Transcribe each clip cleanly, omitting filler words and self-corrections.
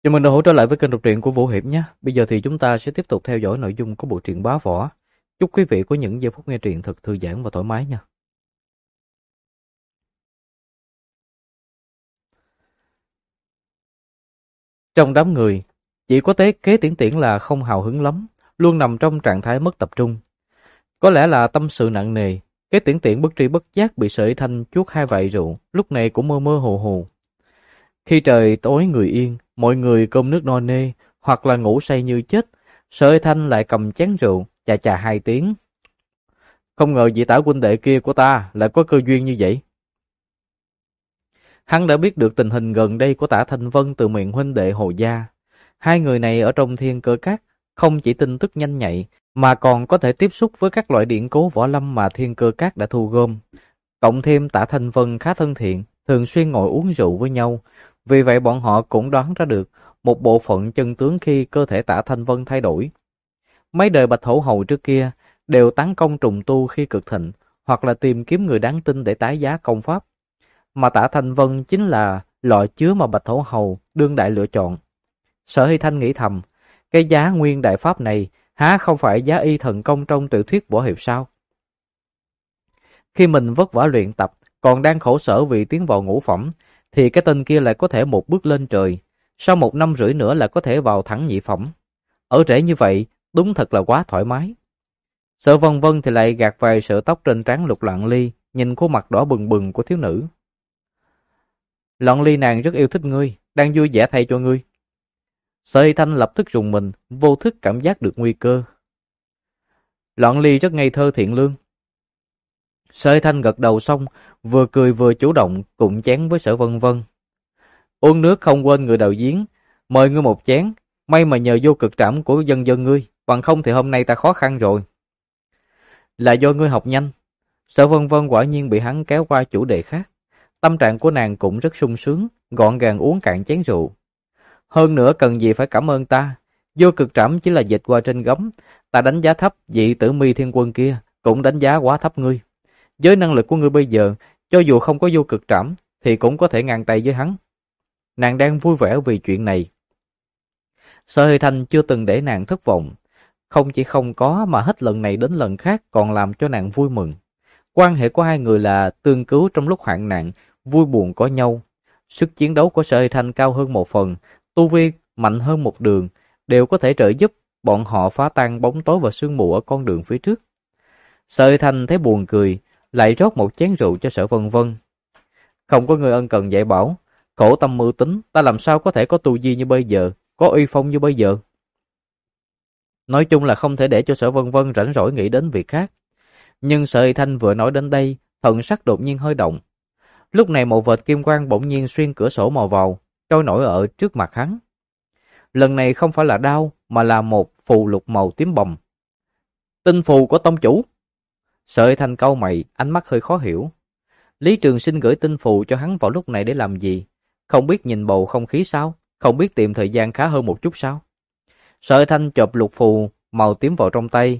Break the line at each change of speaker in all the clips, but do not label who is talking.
Chào mừng đã hỗ trợ lại với kênh đọc truyện của Vũ Hiệp nhé. Bây giờ thì chúng ta sẽ tiếp tục theo dõi nội dung của bộ truyện Bá Võ. Chúc quý vị có những giây phút nghe truyện thật thư giãn và thoải mái nha. Trong đám người, chỉ có Kế Tiễn Tiễn là không hào hứng lắm, luôn nằm trong trạng thái mất tập trung. Có lẽ là tâm sự nặng nề, Kế Tiễn Tiễn bất tri bất giác bị Sở Thanh chuốt 2 vại rượu, lúc này cũng mơ mơ hồ hồ. Khi trời tối người yên, mọi người cơm nước no nê, hoặc là ngủ say như chết, Sở Thanh lại cầm chén rượu, chà chà 2 tiếng. Không ngờ vị Tả huynh đệ kia của ta lại có cơ duyên như vậy. Hắn đã biết được tình hình gần đây của Tả Thanh Vân từ miệng huynh đệ Hồ Gia. Hai người này ở trong Thiên Cơ Các không chỉ tin tức nhanh nhạy, mà còn có thể tiếp xúc với các loại điển cố võ lâm mà Thiên Cơ Các đã thu gom. Cộng thêm Tả Thanh Vân khá thân thiện, thường xuyên ngồi uống rượu với nhau. Vì vậy bọn họ cũng đoán ra được một bộ phận chân tướng khi cơ thể Tả Thanh Vân thay đổi. Mấy đời Bạch Hổ Hầu trước kia đều tán công trùng tu khi cực thịnh, hoặc là tìm kiếm người đáng tin để tái giá công pháp. Mà Tả Thanh Vân chính là lọ chứa mà Bạch Hổ Hầu đương đại lựa chọn. Sở Hy Thanh nghĩ thầm, cái giá nguyên đại pháp này há không phải giá y thần công trong tiểu thuyết võ hiệp sao? Khi mình vất vả luyện tập, còn đang khổ sở vì tiến vào ngũ phẩm, thì cái tên kia lại có thể một bước lên trời. Sau 1 năm rưỡi nữa là có thể vào thẳng nhị phẩm. Ở trễ như vậy, đúng thật là quá thoải mái. Sở Vân Vân thì lại gạt vài sợi tóc trên trán Lục Lặng Ly, nhìn khuôn mặt đỏ bừng bừng của thiếu nữ. Lặng Ly nàng rất yêu thích ngươi, đang vui vẻ thay cho ngươi. Sở Hy Thanh lập tức rùng mình, vô thức cảm giác được nguy cơ. Lặng Ly rất ngây thơ thiện lương. Sở Hy Thanh gật đầu xong, vừa cười vừa chủ động cụng chén với Sở Vân Vân. Uống nước không quên người đầu giếng, mời ngươi một chén, may mà nhờ vô cực trảm của dân dân ngươi, bằng không thì hôm nay ta khó khăn rồi. Là do ngươi học nhanh. Sở Vân Vân quả nhiên bị hắn kéo qua chủ đề khác. Tâm trạng của nàng cũng rất sung sướng, gọn gàng uống cạn chén rượu. Hơn nữa cần gì phải cảm ơn ta, vô cực trảm chỉ là dịch qua trên gấm, ta đánh giá thấp vị Tử Mi Thiên Quân kia, cũng đánh giá quá thấp ngươi. Với năng lực của ngươi bây giờ, cho dù không có vô cực trảm, thì cũng có thể ngang tay với hắn. Nàng đang vui vẻ vì chuyện này. Sở Hy Thanh chưa từng để nàng thất vọng. Không chỉ không có mà hết lần này đến lần khác còn làm cho nàng vui mừng. Quan hệ của hai người là tương cứu trong lúc hoạn nạn, vui buồn có nhau. Sức chiến đấu của Sở Hy Thanh cao hơn một phần, tu vi mạnh hơn một đường, đều có thể trợ giúp bọn họ phá tan bóng tối và sương mù ở con đường phía trước. Sở Hy Thanh thấy buồn cười, lại rót một chén rượu cho Sở Vân Vân. Không có người ân cần dạy bảo, khổ tâm mưu tính, ta làm sao có thể có tu vi như bây giờ, có uy phong như bây giờ. Nói chung là không thể để cho Sở Vân Vân rảnh rỗi nghĩ đến việc khác. Nhưng Sở Hy Thanh vừa nói đến đây, thần sắc đột nhiên hơi động. Lúc này một vệt kim quang bỗng nhiên xuyên cửa sổ mò vào, trôi nổi ở trước mặt hắn. Lần này không phải là đao, mà là một phù lục màu tím bầm. Tinh phù của tông chủ. Sở Hy Thanh cau mày, ánh mắt hơi khó hiểu. Lý Trường Sinh gửi tinh phù cho hắn vào lúc này để làm gì? Không biết nhìn bầu không khí sao? Không biết tìm thời gian khá hơn một chút sao? Sở Hy Thanh chộp lục phù màu tím vào trong tay.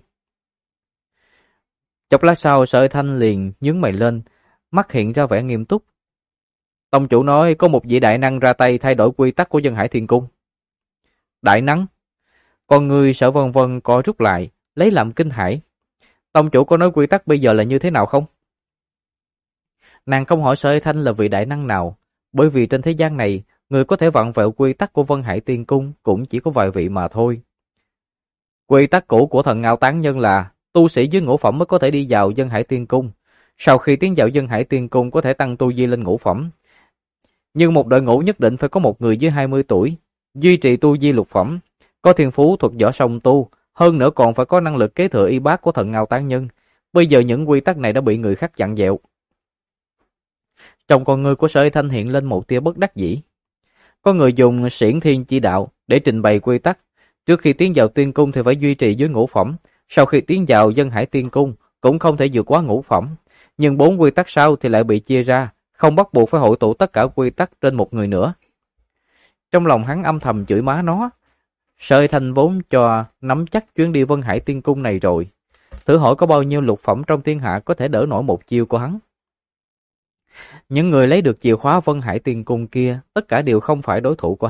Chốc lát sau, Sở Hy Thanh liền nhướng mày lên, mắt hiện ra vẻ nghiêm túc. Tông chủ nói có một vị đại năng ra tay thay đổi quy tắc của Dân Hải Thiên Cung. Đại năng? Con người Sở Vân Vân co rút lại, lấy làm kinh hãi. Tông chủ có nói quy tắc bây giờ là như thế nào không? Nàng không hỏi Sở Hy Thanh là vị đại năng nào, bởi vì trên thế gian này, người có thể vặn vẹo quy tắc của Vân Hải Tiên Cung cũng chỉ có vài vị mà thôi. Quy tắc cũ của thần Ngao Tán Nhân là tu sĩ dưới ngũ phẩm mới có thể đi vào Dân Hải Tiên Cung. Sau khi tiến vào Dân Hải Tiên Cung có thể tăng tu vi lên ngũ phẩm. Nhưng một đội ngũ nhất định phải có một người dưới 20 tuổi, duy trì tu vi lục phẩm, có thiên phú thuật võ song tu, hơn nữa còn phải có năng lực kế thừa y bát của thần Ngao Tán Nhân. Bây giờ những quy tắc này đã bị người khác chặn dẹo. Trong con người của Sở Hy Thanh hiện lên một tia bất đắc dĩ. Có người dùng xiển thiên chi đạo để trình bày quy tắc. Trước khi tiến vào tiên cung thì phải duy trì dưới ngũ phẩm. Sau khi tiến vào Dân Hải Tiên Cung cũng không thể vượt quá ngũ phẩm. Nhưng 4 quy tắc sau thì lại bị chia ra, không bắt buộc phải hội tụ tất cả quy tắc trên một người nữa. Trong lòng hắn âm thầm chửi má nó. Sở Hy Thanh vốn cho nắm chắc chuyến đi Vân Hải Tiên Cung này rồi. Thử hỏi có bao nhiêu lục phẩm trong thiên hạ có thể đỡ nổi một chiêu của hắn. Những người lấy được chìa khóa Vân Hải Tiên Cung kia, tất cả đều không phải đối thủ của hắn.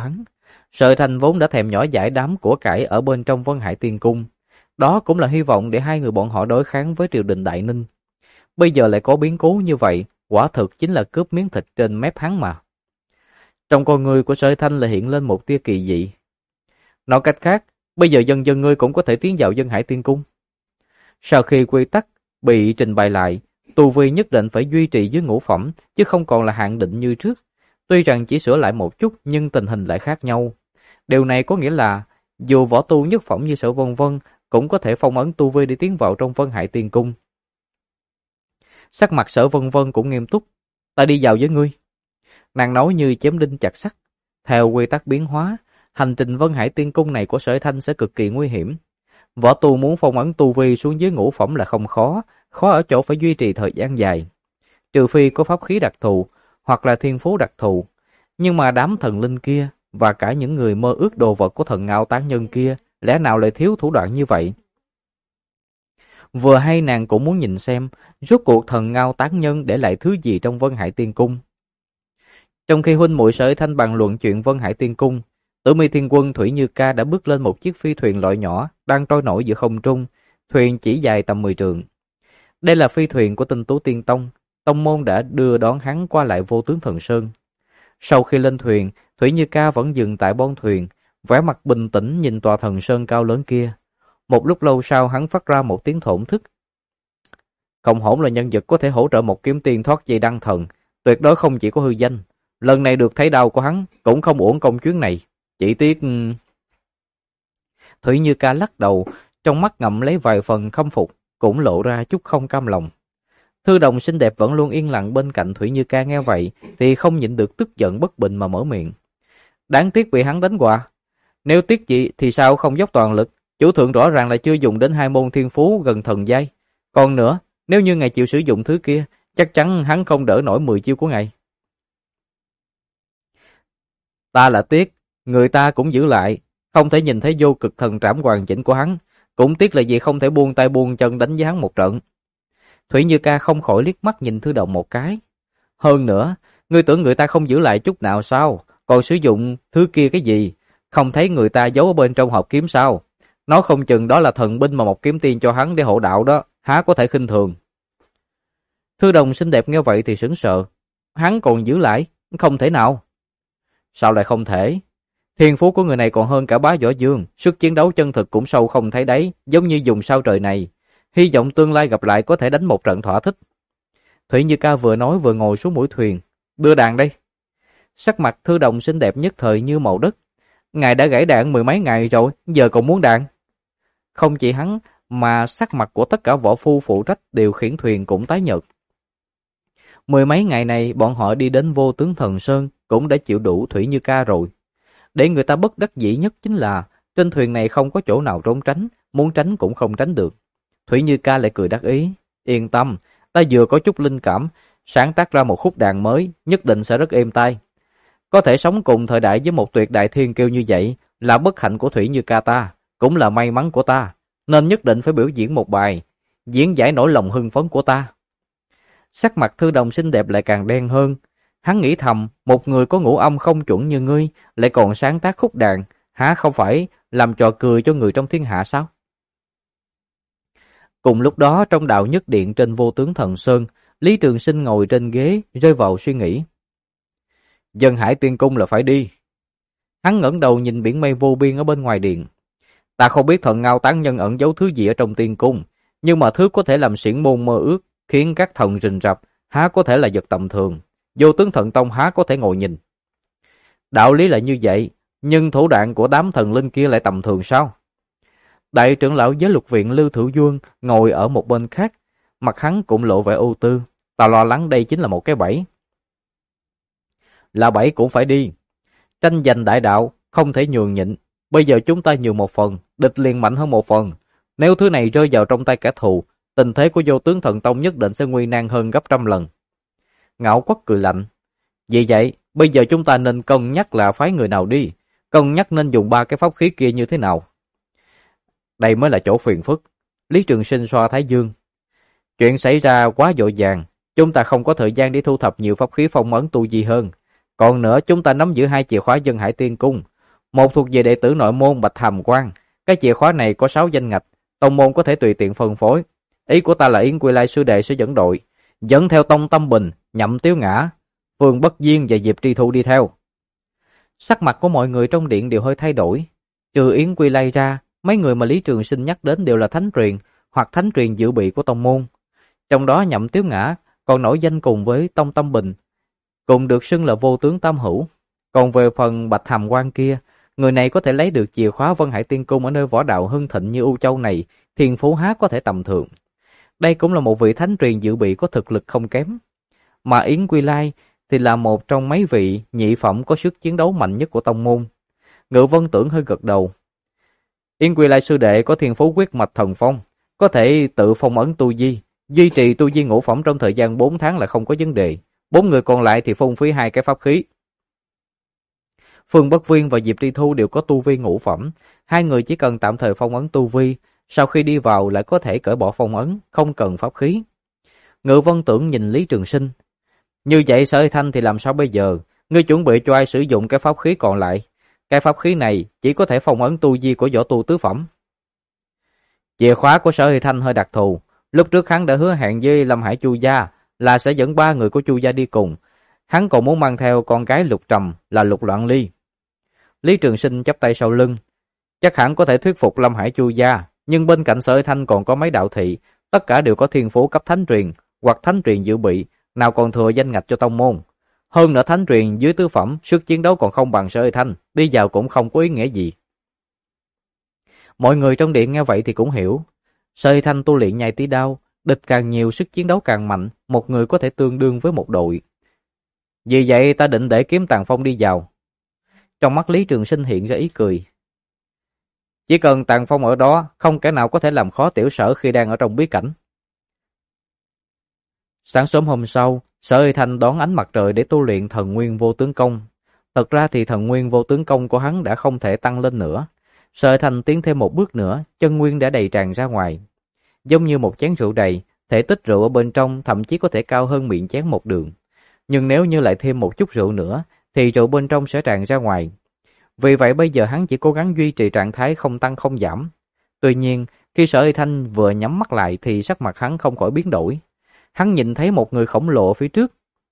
Sở Thanh vốn đã thèm nhỏ dãi đám của cải ở bên trong Vân Hải Tiên Cung. Đó cũng là hy vọng để hai người bọn họ đối kháng với triều đình Đại Ninh. Bây giờ lại có biến cố như vậy, quả thực chính là cướp miếng thịt trên mép hắn mà. Trong con người của Sở Thanh lại hiện lên một tia kỳ dị. Nói cách khác, bây giờ dần dần ngươi cũng có thể tiến vào Vân Hải Tiên Cung. Sau khi quy tắc bị trình bày lại, tu vi nhất định phải duy trì dưới ngũ phẩm, chứ không còn là hạn định như trước. Tuy rằng chỉ sửa lại một chút, nhưng tình hình lại khác nhau. Điều này có nghĩa là, dù võ tu nhất phẩm như Sở Vân Vân, cũng có thể phong ấn tu vi để tiến vào trong Vân Hải Tiên Cung. Sắc mặt Sở Vân Vân cũng nghiêm túc. Ta đi vào với ngươi. Nàng nói như chém đinh chặt sắt. Theo quy tắc biến hóa, hành trình Vân Hải Tiên Cung này của Sở Thanh sẽ cực kỳ nguy hiểm. Võ tu muốn phong ấn tu vi xuống dưới ngũ phẩm là không khó, khó ở chỗ phải duy trì thời gian dài. Trừ phi có pháp khí đặc thù, hoặc là thiên phú đặc thù. Nhưng mà đám thần linh kia, và cả những người mơ ước đồ vật của thần Ngao Tán Nhân kia, lẽ nào lại thiếu thủ đoạn như vậy? Vừa hay nàng cũng muốn nhìn xem, rốt cuộc thần Ngao Tán Nhân để lại thứ gì trong Vân Hải Tiên Cung. Trong khi huynh muội Sở Thanh bàn luận chuyện Vân Hải Tiên Cung, Tử Mi Thiên Quân Thủy Như Ca đã bước lên một chiếc phi thuyền loại nhỏ đang trôi nổi giữa không trung, thuyền chỉ dài tầm 10 trượng. Đây là phi thuyền của Tinh Tú Tiên Tông, tông môn đã đưa đón hắn qua lại Vô Tướng Thần Sơn. Sau khi lên thuyền, Thủy Như Ca vẫn dừng tại bon thuyền, vẻ mặt bình tĩnh nhìn tòa thần sơn cao lớn kia. Một lúc lâu sau hắn phát ra một tiếng thổn thức. Không hổn là nhân vật có thể hỗ trợ một kiếm tiên thoát dây đăng thần, tuyệt đối không chỉ có hư danh. Lần này được thấy đau của hắn cũng không uổng công chuyến này. Chỉ tiếc... Thủy Như Ca lắc đầu, trong mắt ngậm lấy vài phần khâm phục, cũng lộ ra chút không cam lòng. Thư đồng xinh đẹp vẫn luôn yên lặng bên cạnh Thủy Như Ca nghe vậy, thì không nhịn được tức giận bất bình mà mở miệng. Đáng tiếc bị hắn đánh qua. Nếu tiếc gì thì sao không dốc toàn lực? Chủ thượng rõ ràng là chưa dùng đến 2 môn thiên phú gần thần giai. Còn nữa, nếu như ngài chịu sử dụng thứ kia, chắc chắn hắn không đỡ nổi 10 chiêu của ngài. Ta là tiếc, người ta cũng giữ lại, không thể nhìn thấy vô cực thần trảm hoàn chỉnh của hắn, cũng tiếc là vì không thể buông tay buông chân đánh với hắn một trận. Thủy Như Ca không khỏi liếc mắt nhìn Thư Đồng một cái. Hơn nữa, ngươi tưởng người ta không giữ lại chút nào sao, còn sử dụng thứ kia cái gì, không thấy người ta giấu ở bên trong hộp kiếm sao? Nó không chừng đó là thần binh mà một kiếm tiên cho hắn để hộ đạo đó, há có thể khinh thường. Thư Đồng xinh đẹp nghe vậy thì sững sờ. Hắn còn giữ lại, không thể nào. Sao lại không thể? Thiên phú của người này còn hơn cả Bá Võ Dương, sức chiến đấu chân thực cũng sâu không thấy đáy, giống như dùng sao trời này. Hy vọng tương lai gặp lại có thể đánh một trận thỏa thích. Thủy Như Ca vừa nói vừa ngồi xuống mũi thuyền. Đưa đàn đây. Sắc mặt Thư Đồng xinh đẹp nhất thời như màu đất. Ngài đã gãy đạn 10 mấy ngày rồi, giờ còn muốn đạn. Không chỉ hắn, mà sắc mặt của tất cả võ phu phụ trách điều khiển thuyền cũng tái nhợt. 10 mấy ngày này bọn họ đi đến Vô Tướng Thần Sơn cũng đã chịu đủ Thủy Như Ca rồi. Để người ta bất đắc dĩ nhất chính là trên thuyền này không có chỗ nào trốn tránh, muốn tránh cũng không tránh được. Thủy Như Ca lại cười đắc ý. Yên tâm, ta vừa có chút linh cảm, sáng tác ra một khúc đàn mới, nhất định sẽ rất êm tai. Có thể sống cùng thời đại với một tuyệt đại thiên kiêu như vậy là bất hạnh của Thủy Như Ca ta, cũng là may mắn của ta, nên nhất định phải biểu diễn một bài, diễn giải nỗi lòng hưng phấn của ta. Sắc mặt Thư Đồng xinh đẹp lại càng đen hơn. Hắn nghĩ thầm, một người có ngũ âm không chuẩn như ngươi, lại còn sáng tác khúc đàn, há không phải làm trò cười cho người trong thiên hạ sao? Cùng lúc đó trong đạo nhất điện trên Vô Tướng Thần Sơn, Lý Trường Sinh ngồi trên ghế, rơi vào suy nghĩ. Vân Hải Tiên Cung là phải đi. Hắn ngẩng đầu nhìn biển mây vô biên ở bên ngoài điện. Ta không biết thần Ngao Tán Nhân ẩn giấu thứ gì ở trong tiên cung, nhưng mà thứ có thể làm xiển môn mơ ước, khiến các thần rình rập, há có thể là vật tầm thường. Vô Tướng Thần Tông há có thể ngồi nhìn. Đạo lý là như vậy, nhưng thủ đoạn của đám thần linh kia lại tầm thường sao? Đại trưởng lão Giới Lục Viện Lưu Thử Duân ngồi ở một bên khác, mặt hắn cũng lộ vẻ ưu tư. Ta lo lắng đây chính là một cái bẫy. Là bẫy cũng phải đi. Tranh giành đại đạo, không thể nhường nhịn. Bây giờ chúng ta nhường một phần, địch liền mạnh hơn một phần. Nếu thứ này rơi vào trong tay kẻ thù, tình thế của Vô Tướng Thần Tông nhất định sẽ nguy nan hơn gấp trăm lần. Ngạo Quất cười lạnh. Vì vậy, bây giờ chúng ta nên cân nhắc là phái người nào đi, cân nhắc nên dùng 3 cái pháp khí kia như thế nào. Đây mới là chỗ phiền phức. Lý Trường Sinh xoa thái dương. Chuyện xảy ra quá vội vàng, chúng ta không có thời gian để thu thập nhiều pháp khí phong ấn tu vi hơn. Còn nữa, chúng ta nắm giữ 2 chìa khóa Vân Hải Tiên Cung, một thuộc về đệ tử nội môn Bạch Hàm Quan. Cái chìa khóa này có 6 danh ngạch, tông môn có thể tùy tiện phân phối. Ý của ta là Yến Quy Lai sư đệ sẽ dẫn đội, dẫn theo Tông Tâm Bình, Nhậm Tiếu Ngã, Phương Bất Diên và Diệp Tri Thu đi theo. Sắc mặt của mọi người trong điện đều hơi thay đổi. Trừ Yến Quy Lai ra, mấy người mà Lý Trường Sinh nhắc đến đều là thánh truyền hoặc thánh truyền dự bị của tông môn. Trong đó Nhậm Tiếu Ngã còn nổi danh cùng với Tông Tâm Bình, cùng được xưng là vô tướng tam hữu. Còn về phần Bạch Hàm Quan kia, người này có thể lấy được chìa khóa Vân Hải Tiên Cung ở nơi võ đạo hưng thịnh như U Châu này, thiên phú há có thể tầm thường. Đây cũng là một vị thánh truyền dự bị có thực lực không kém. Mà Yến Quy Lai thì là một trong mấy vị nhị phẩm có sức chiến đấu mạnh nhất của tông môn. Ngự Vân Tưởng hơi gật đầu. Yến Quy Lai sư đệ có thiên phú quyết mạch thần phong, có thể tự phong ấn tu vi, duy trì tu vi ngũ phẩm trong thời gian 4 tháng là không có vấn đề. 4 người còn lại thì phung phí 2 cái pháp khí. Phương Bất Viên và Diệp Tri Thu đều có tu vi ngũ phẩm, 2 người chỉ cần tạm thời phong ấn tu vi, sau khi đi vào lại có thể cởi bỏ phong ấn, không cần pháp khí. Ngự Vân Tưởng nhìn Lý Trường Sinh. Như vậy Sở Thanh thì làm sao bây giờ? Ngươi chuẩn bị cho ai sử dụng cái pháp khí còn lại? Cái pháp khí này chỉ có thể phong ấn tu vi của võ tu tứ phẩm. Chìa khóa của Sở Thanh hơi đặc thù. Lúc trước hắn đã hứa hẹn với Lâm Hải Chu gia là sẽ dẫn 3 người của Chu gia đi cùng. Hắn còn muốn mang theo con gái Lục Trầm là Lục Loạn Ly. Lý Trường Sinh chắp tay sau lưng. Chắc hẳn có thể thuyết phục Lâm Hải Chu gia, nhưng bên cạnh Sở Thanh còn có mấy đạo thị, tất cả đều có thiên phú cấp thánh truyền hoặc thánh truyền dự bị, nào còn thừa danh ngạch cho tông môn. Hơn nữa thánh truyền dưới tứ phẩm, sức chiến đấu còn không bằng Sở Thanh, đi vào cũng không có ý nghĩa gì. Mọi người trong điện nghe vậy thì cũng hiểu. Sở Thanh tu luyện nhai tí đao, địch càng nhiều sức chiến đấu càng mạnh, một người có thể tương đương với một đội. Vì vậy ta định để Kiếm Tàng Phong đi vào. Trong mắt Lý Trường Sinh hiện ra ý cười. Chỉ cần Tàng Phong ở đó, không kẻ nào có thể làm khó tiểu Sở khi đang ở trong bí cảnh. Sáng sớm hôm sau, Sở Thanh đón ánh mặt trời để tu luyện thần nguyên vô tướng công. Thật ra thì thần nguyên vô tướng công của hắn đã không thể tăng lên nữa. Sở Thanh tiến thêm một bước nữa, chân nguyên đã đầy tràn ra ngoài. Giống như một chén rượu đầy, thể tích rượu ở bên trong thậm chí có thể cao hơn miệng chén một đường. Nhưng nếu như lại thêm một chút rượu nữa, thì rượu bên trong sẽ tràn ra ngoài. Vì vậy bây giờ hắn chỉ cố gắng duy trì trạng thái không tăng không giảm. Tuy nhiên, khi Sở Thanh vừa nhắm mắt lại thì sắc mặt hắn không khỏi biến đổi. Hắn nhìn thấy một người khổng lồ ở phía trước.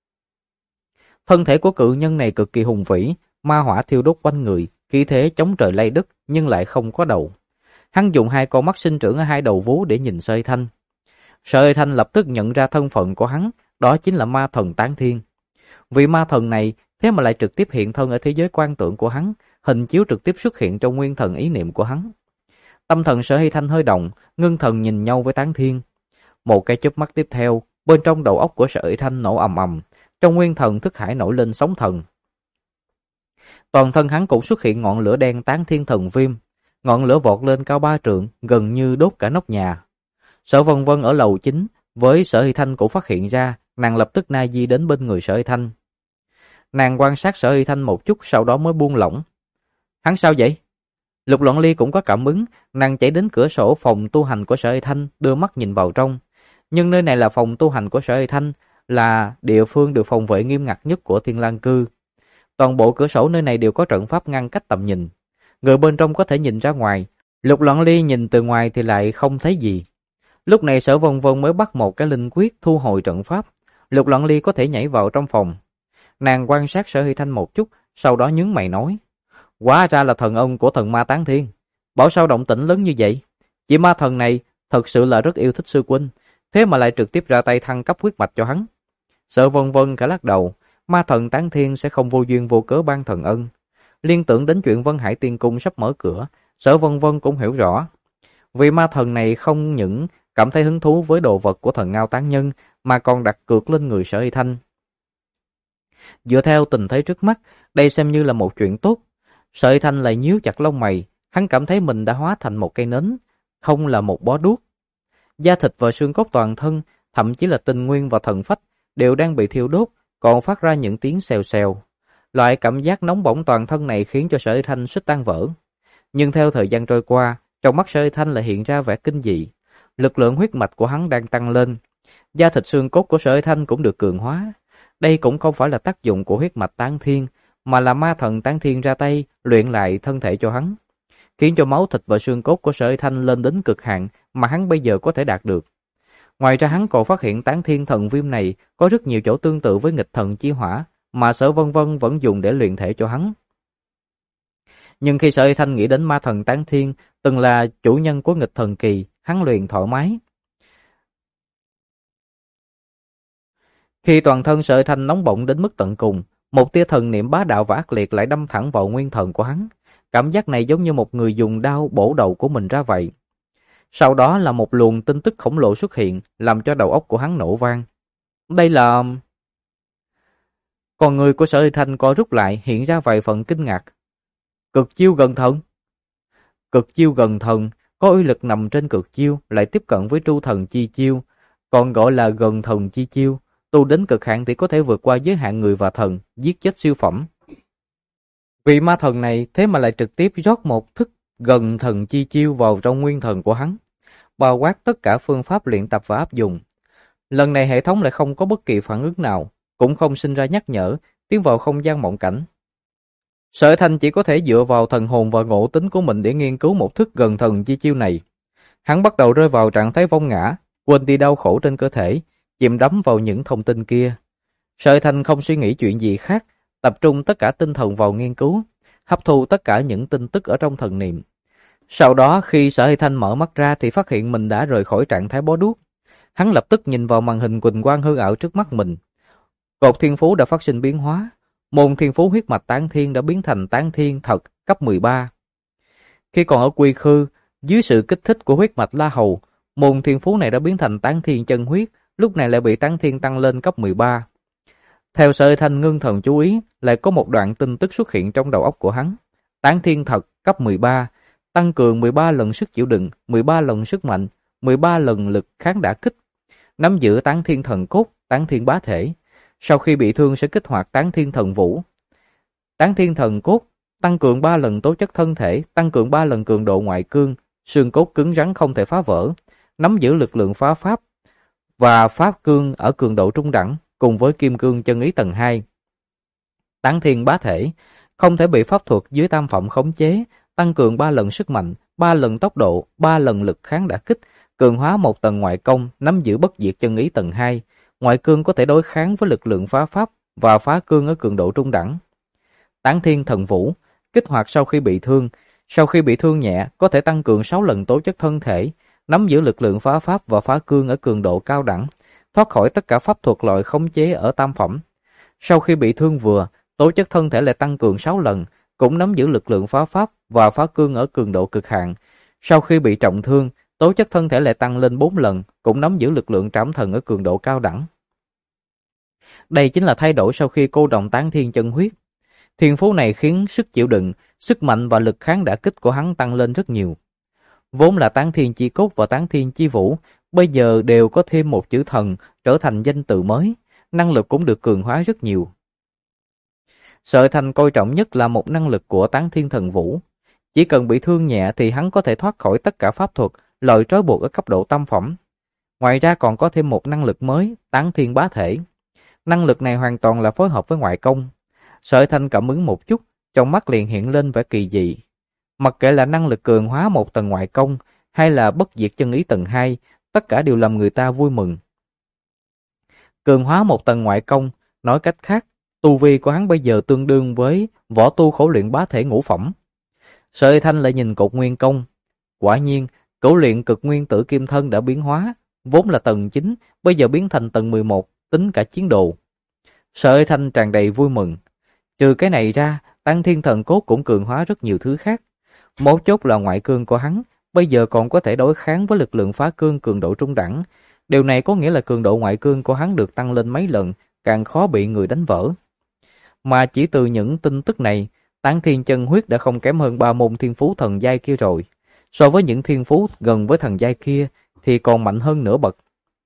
Thân thể của cự nhân này cực kỳ hùng vĩ, ma hỏa thiêu đốt quanh người, khí thế chống trời lay đất nhưng lại không có đầu. Hắn dùng 2 con mắt sinh trưởng ở 2 đầu vú để nhìn Sở Thanh. Sở Thanh lập tức nhận ra thân phận của hắn, đó chính là ma thần Tán Thiên. Vị ma thần này thế mà lại trực tiếp hiện thân ở thế giới quan tưởng của hắn, hình chiếu trực tiếp xuất hiện trong nguyên thần ý niệm của hắn. Tâm thần Sở Thanh hơi động, ngưng thần nhìn nhau với Tán Thiên. Một cái chớp mắt tiếp theo, bên trong đầu óc của Sở Thanh nổ ầm ầm, trong nguyên thần thức hải nổi lên sóng thần. Toàn thân hắn cũng xuất hiện ngọn lửa đen Tán Thiên thần viêm, ngọn lửa vọt lên cao 3 trượng, gần như đốt cả nóc nhà. Sở Vân Vân ở lầu chính với Sở Thanh cũng phát hiện ra, nàng lập tức nai di đến bên người Sở Thanh. Nàng quan sát Sở Thanh một chút, sau đó mới buông lỏng. Hắn sao vậy? Lục Loạn Ly cũng có cảm ứng, nàng chạy đến cửa sổ phòng tu hành của Sở Thanh, đưa mắt nhìn vào trong. Nhưng nơi này là phòng tu hành của Sở Thanh, là địa phương được phòng vệ nghiêm ngặt nhất của Thiên Lang Cư. Toàn bộ cửa sổ nơi này đều có trận pháp ngăn cách tầm nhìn. Người bên trong có thể nhìn ra ngoài. Lục Loạn Ly nhìn từ ngoài thì lại không thấy gì. Lúc này Sở Vân Vân mới bắt một cái linh quyết thu hồi trận pháp. Lục Loạn Ly có thể nhảy vào trong phòng. Nàng quan sát Sở Thanh một chút, sau đó nhướng mày nói. Hóa ra là thần ân của thần ma Tán Thiên. Bảo sao động tĩnh lớn như vậy? Chỉ ma thần này thật sự là rất yêu thích sư huynh, thế mà lại trực tiếp ra tay thăng cấp huyết mạch cho hắn. Sở Vân Vân cả lắc đầu, ma thần Tán Thiên sẽ không vô duyên vô cớ ban thần ân. Liên tưởng đến chuyện Vân Hải Tiên Cung sắp mở cửa, Sở Vân Vân cũng hiểu rõ. Vì ma thần này không những cảm thấy hứng thú với đồ vật của thần Ngao Tán Nhân, mà còn đặt cược lên người Sở Thanh. Dựa theo tình thế trước mắt, đây xem như là một chuyện tốt. Sở Thanh lại nhíu chặt lông mày, hắn cảm thấy mình đã hóa thành một cây nến, không là một bó đuốc. Da thịt và xương cốt toàn thân, thậm chí là tinh nguyên và thần phách đều đang bị thiêu đốt, còn phát ra những tiếng xèo xèo. Loại cảm giác nóng bỏng toàn thân này khiến cho Sở Thanh suýt tan vỡ. Nhưng theo thời gian trôi qua, trong mắt Sở Thanh lại hiện ra vẻ kinh dị. Lực lượng huyết mạch của hắn đang tăng lên, da thịt xương cốt của Sở Thanh cũng được cường hóa. Đây cũng không phải là tác dụng của huyết mạch Tán Thiên, mà là ma thần Tán Thiên ra tay luyện lại thân thể cho hắn, khiến cho máu thịt và xương cốt của Sở Thanh lên đến cực hạn mà hắn bây giờ có thể đạt được. Ngoài ra hắn còn phát hiện Tán Thiên thần viêm này có rất nhiều chỗ tương tự với nghịch thần chi hỏa mà Sở Vân Vân vẫn dùng để luyện thể cho hắn. Nhưng khi Sở Thanh nghĩ đến ma thần Tán Thiên từng là chủ nhân của nghịch thần kỳ, hắn liền thoải mái. Khi toàn thân Sở Thanh nóng bỏng đến mức tận cùng, một tia thần niệm bá đạo và ác liệt lại đâm thẳng vào nguyên thần của hắn. Cảm giác này giống như một người dùng đao bổ đầu của mình ra vậy. Sau đó là một luồng tin tức khổng lồ xuất hiện, làm cho đầu óc của hắn nổ vang. Đây là... Con người của Sở Thanh co rút lại, hiện ra vài phần kinh ngạc. Cực chiêu gần thần. Cực chiêu gần thần, có uy lực nằm trên cực chiêu, lại tiếp cận với tru thần chi chiêu, còn gọi là gần thần chi chiêu. Tu đến cực hạn thì có thể vượt qua giới hạn người và thần, giết chết siêu phẩm. Vị ma thần này thế mà lại trực tiếp rót một thức gần thần chi chiêu vào trong nguyên thần của hắn, bao quát tất cả phương pháp luyện tập và áp dụng. Lần này hệ thống lại không có bất kỳ phản ứng nào, cũng không sinh ra nhắc nhở, tiến vào không gian mộng cảnh. Sở Thanh chỉ có thể dựa vào thần hồn và ngộ tính của mình để nghiên cứu một thức gần thần chi chiêu này. Hắn bắt đầu rơi vào trạng thái vong ngã, quên đi đau khổ trên cơ thể, chìm đắm vào những thông tin kia. Sở Thanh không suy nghĩ chuyện gì khác, tập trung tất cả tinh thần vào nghiên cứu, hấp thu tất cả những tin tức ở trong thần niệm. Sau đó khi Sở Thanh mở mắt ra thì phát hiện mình đã rời khỏi trạng thái bó đuốc. Hắn lập tức nhìn vào màn hình quỳnh quang hư ảo trước mắt mình. Cột thiên phú đã phát sinh biến hóa, môn thiên phú huyết mạch Tán Thiên đã biến thành Tán Thiên thật cấp 13. Khi còn ở Quy Khư, dưới sự kích thích của huyết mạch La Hầu, môn thiên phú này đã biến thành Tán Thiên chân huyết, lúc này lại bị Tán Thiên tăng lên cấp 13. Theo Sở Thanh ngưng thần chú ý, lại có một đoạn tin tức xuất hiện trong đầu óc của hắn. Tán Thiên thật cấp 13, tăng cường 13 lần sức chịu đựng, 13 lần sức mạnh, 13 lần lực kháng đả kích. Nắm giữ Tán Thiên thần cốt, Tán Thiên bá thể. Sau khi bị thương sẽ kích hoạt Tán Thiên thần vũ. Tán Thiên thần cốt, tăng cường 3 lần tố chất thân thể, tăng cường 3 lần cường độ ngoại cương, xương cốt cứng rắn không thể phá vỡ, nắm giữ lực lượng phá pháp và pháp cương ở cường độ trung đẳng, cùng với kim cương chân ý tầng 2. Tán Thiên bá thể, không thể bị pháp thuật dưới tam phẩm khống chế, tăng cường 3 lần sức mạnh, 3 lần tốc độ, 3 lần lực kháng đả kích, cường hóa 1 tầng ngoại công, nắm giữ bất diệt chân ý tầng 2, ngoại cương có thể đối kháng với lực lượng phá pháp và phá cương ở cường độ trung đẳng. Tán Thiên thần vũ, kích hoạt sau khi bị thương nhẹ có thể tăng cường 6 lần tố chất thân thể, nắm giữ lực lượng phá pháp và phá cương ở cường độ cao đẳng, thoát khỏi tất cả pháp thuật loại khống chế ở tam phẩm. Sau khi bị thương vừa, tố chất thân thể lại tăng cường 6 lần, cũng nắm giữ lực lượng phá pháp và phá cương ở cường độ cực hạn. Sau khi bị trọng thương, tố chất thân thể lại tăng lên 4 lần, cũng nắm giữ lực lượng trảm thần ở cường độ cao đẳng. Đây chính là thay đổi sau khi cô đồng Tán Thiên chân huyết. Thiên phú này khiến sức chịu đựng, sức mạnh và lực kháng đả kích của hắn tăng lên rất nhiều. Vốn là Tán Thiên chi cốt và Tán Thiên chi vũ, bây giờ đều có thêm một chữ thần trở thành danh từ mới, năng lực cũng được cường hóa rất nhiều. Sở Thanh coi trọng nhất là một năng lực của Tán Thiên thần vũ. Chỉ cần bị thương nhẹ thì hắn có thể thoát khỏi tất cả pháp thuật, loại trói buộc ở cấp độ tam phẩm. Ngoài ra còn có thêm một năng lực mới, Tán Thiên bá thể. Năng lực này hoàn toàn là phối hợp với ngoại công. Sở Thanh cảm ứng một chút, trong mắt liền hiện lên vẻ kỳ dị. Mặc kệ là năng lực cường hóa 1 tầng ngoại công hay là bất diệt chân ý tầng 2, tất cả đều làm người ta vui mừng. Cường hóa 1 tầng ngoại công, nói cách khác, tu vi của hắn bây giờ tương đương với võ tu khổ luyện bá thể ngũ phẩm. Sở Thanh lại nhìn cột nguyên công. Quả nhiên, cửu luyện cực nguyên tử kim thân đã biến hóa, vốn là tầng 9, bây giờ biến thành tầng 11, tính cả chiến đồ. Sở Thanh tràn đầy vui mừng. Trừ cái này ra, Tán Thiên thần cốt cũng cường hóa rất nhiều thứ khác. Mấu chốt là ngoại cương của hắn, bây giờ còn có thể đối kháng với lực lượng phá cương cường độ trung đẳng. Điều này có nghĩa là cường độ ngoại cương của hắn được tăng lên mấy lần, càng khó bị người đánh vỡ. Mà chỉ từ những tin tức này, Tán Thiên chân huyết đã không kém hơn 3 môn thiên phú thần giai kia rồi. So với những thiên phú gần với thần giai kia thì còn mạnh hơn nửa bậc.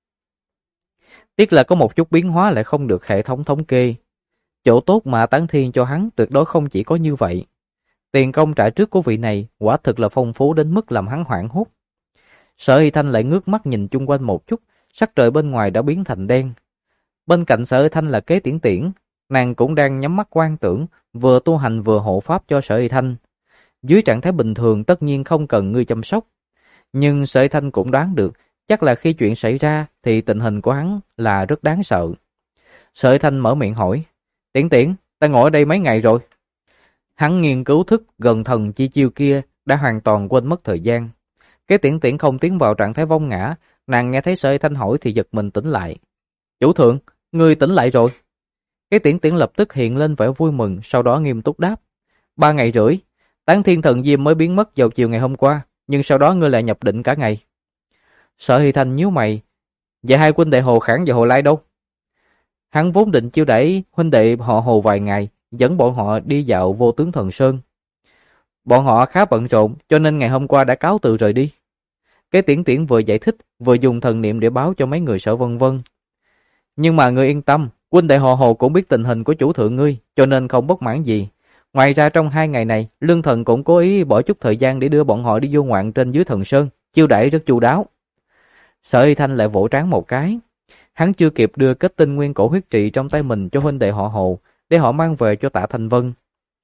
Tiếc là có một chút biến hóa lại không được hệ thống thống kê. Chỗ tốt mà Tán Thiên cho hắn tuyệt đối không chỉ có như vậy. Tiền công trả trước của vị này quả thực là phong phú đến mức làm hắn hoảng hốt. Sở Hy Thanh lại ngước mắt nhìn chung quanh một chút, sắc trời bên ngoài đã biến thành đen. Bên cạnh Sở Hy Thanh là Kế Tiễn Tiễn, nàng cũng đang nhắm mắt quan tưởng, vừa tu hành vừa hộ pháp cho Sở Hy Thanh. Dưới trạng thái bình thường tất nhiên không cần ngươi chăm sóc, nhưng Sở Hy Thanh cũng đoán được, chắc là khi chuyện xảy ra thì tình hình của hắn là rất đáng sợ. Sở Hy Thanh mở miệng hỏi, Tiễn Tiễn, ta ngồi ở đây mấy ngày rồi. Hắn nghiên cứu thức gần thần chi chiêu kia đã hoàn toàn quên mất thời gian. Cái Tiễn Tiễn không tiến vào trạng thái vong ngã, nàng nghe thấy Sở Hy Thanh hỏi thì giật mình tỉnh lại. Chủ thượng, ngươi tỉnh lại rồi. Cái Tiễn Tiễn lập tức hiện lên vẻ vui mừng, sau đó nghiêm túc đáp. 3 ngày rưỡi, Tán Thiên Thần Diêm mới biến mất vào chiều ngày hôm qua, nhưng sau đó ngươi lại nhập định cả ngày. Sở Hy Thanh nhíu mày, vậy hai huynh đệ Hồ Khảng và Hồ Lai đâu? Hắn vốn định chiêu đãi huynh đệ họ Hồ vài ngày, dẫn bọn họ đi dạo Vô Tướng Thần Sơn. Bọn họ khá bận rộn, cho nên ngày hôm qua đã cáo từ rời đi. Cái Tiễn Tiễn vừa giải thích, vừa dùng thần niệm để báo cho mấy người Sở Vân Vân. Nhưng mà ngươi yên tâm, huynh đệ họ Hồ cũng biết tình hình của chủ thượng ngươi, cho nên không bất mãn gì. Ngoài ra trong 2 ngày này, Lương Thần cũng cố ý bỏ chút thời gian để đưa bọn họ đi du ngoạn trên dưới Thần Sơn, chiêu đãi rất chu đáo. Sở Hy Thanh lại vỗ trán một cái. Hắn chưa kịp đưa kết tinh nguyên cổ huyết trị trong tay mình cho huynh đệ họ Hồ, để họ mang về cho Tạ Thanh Vân.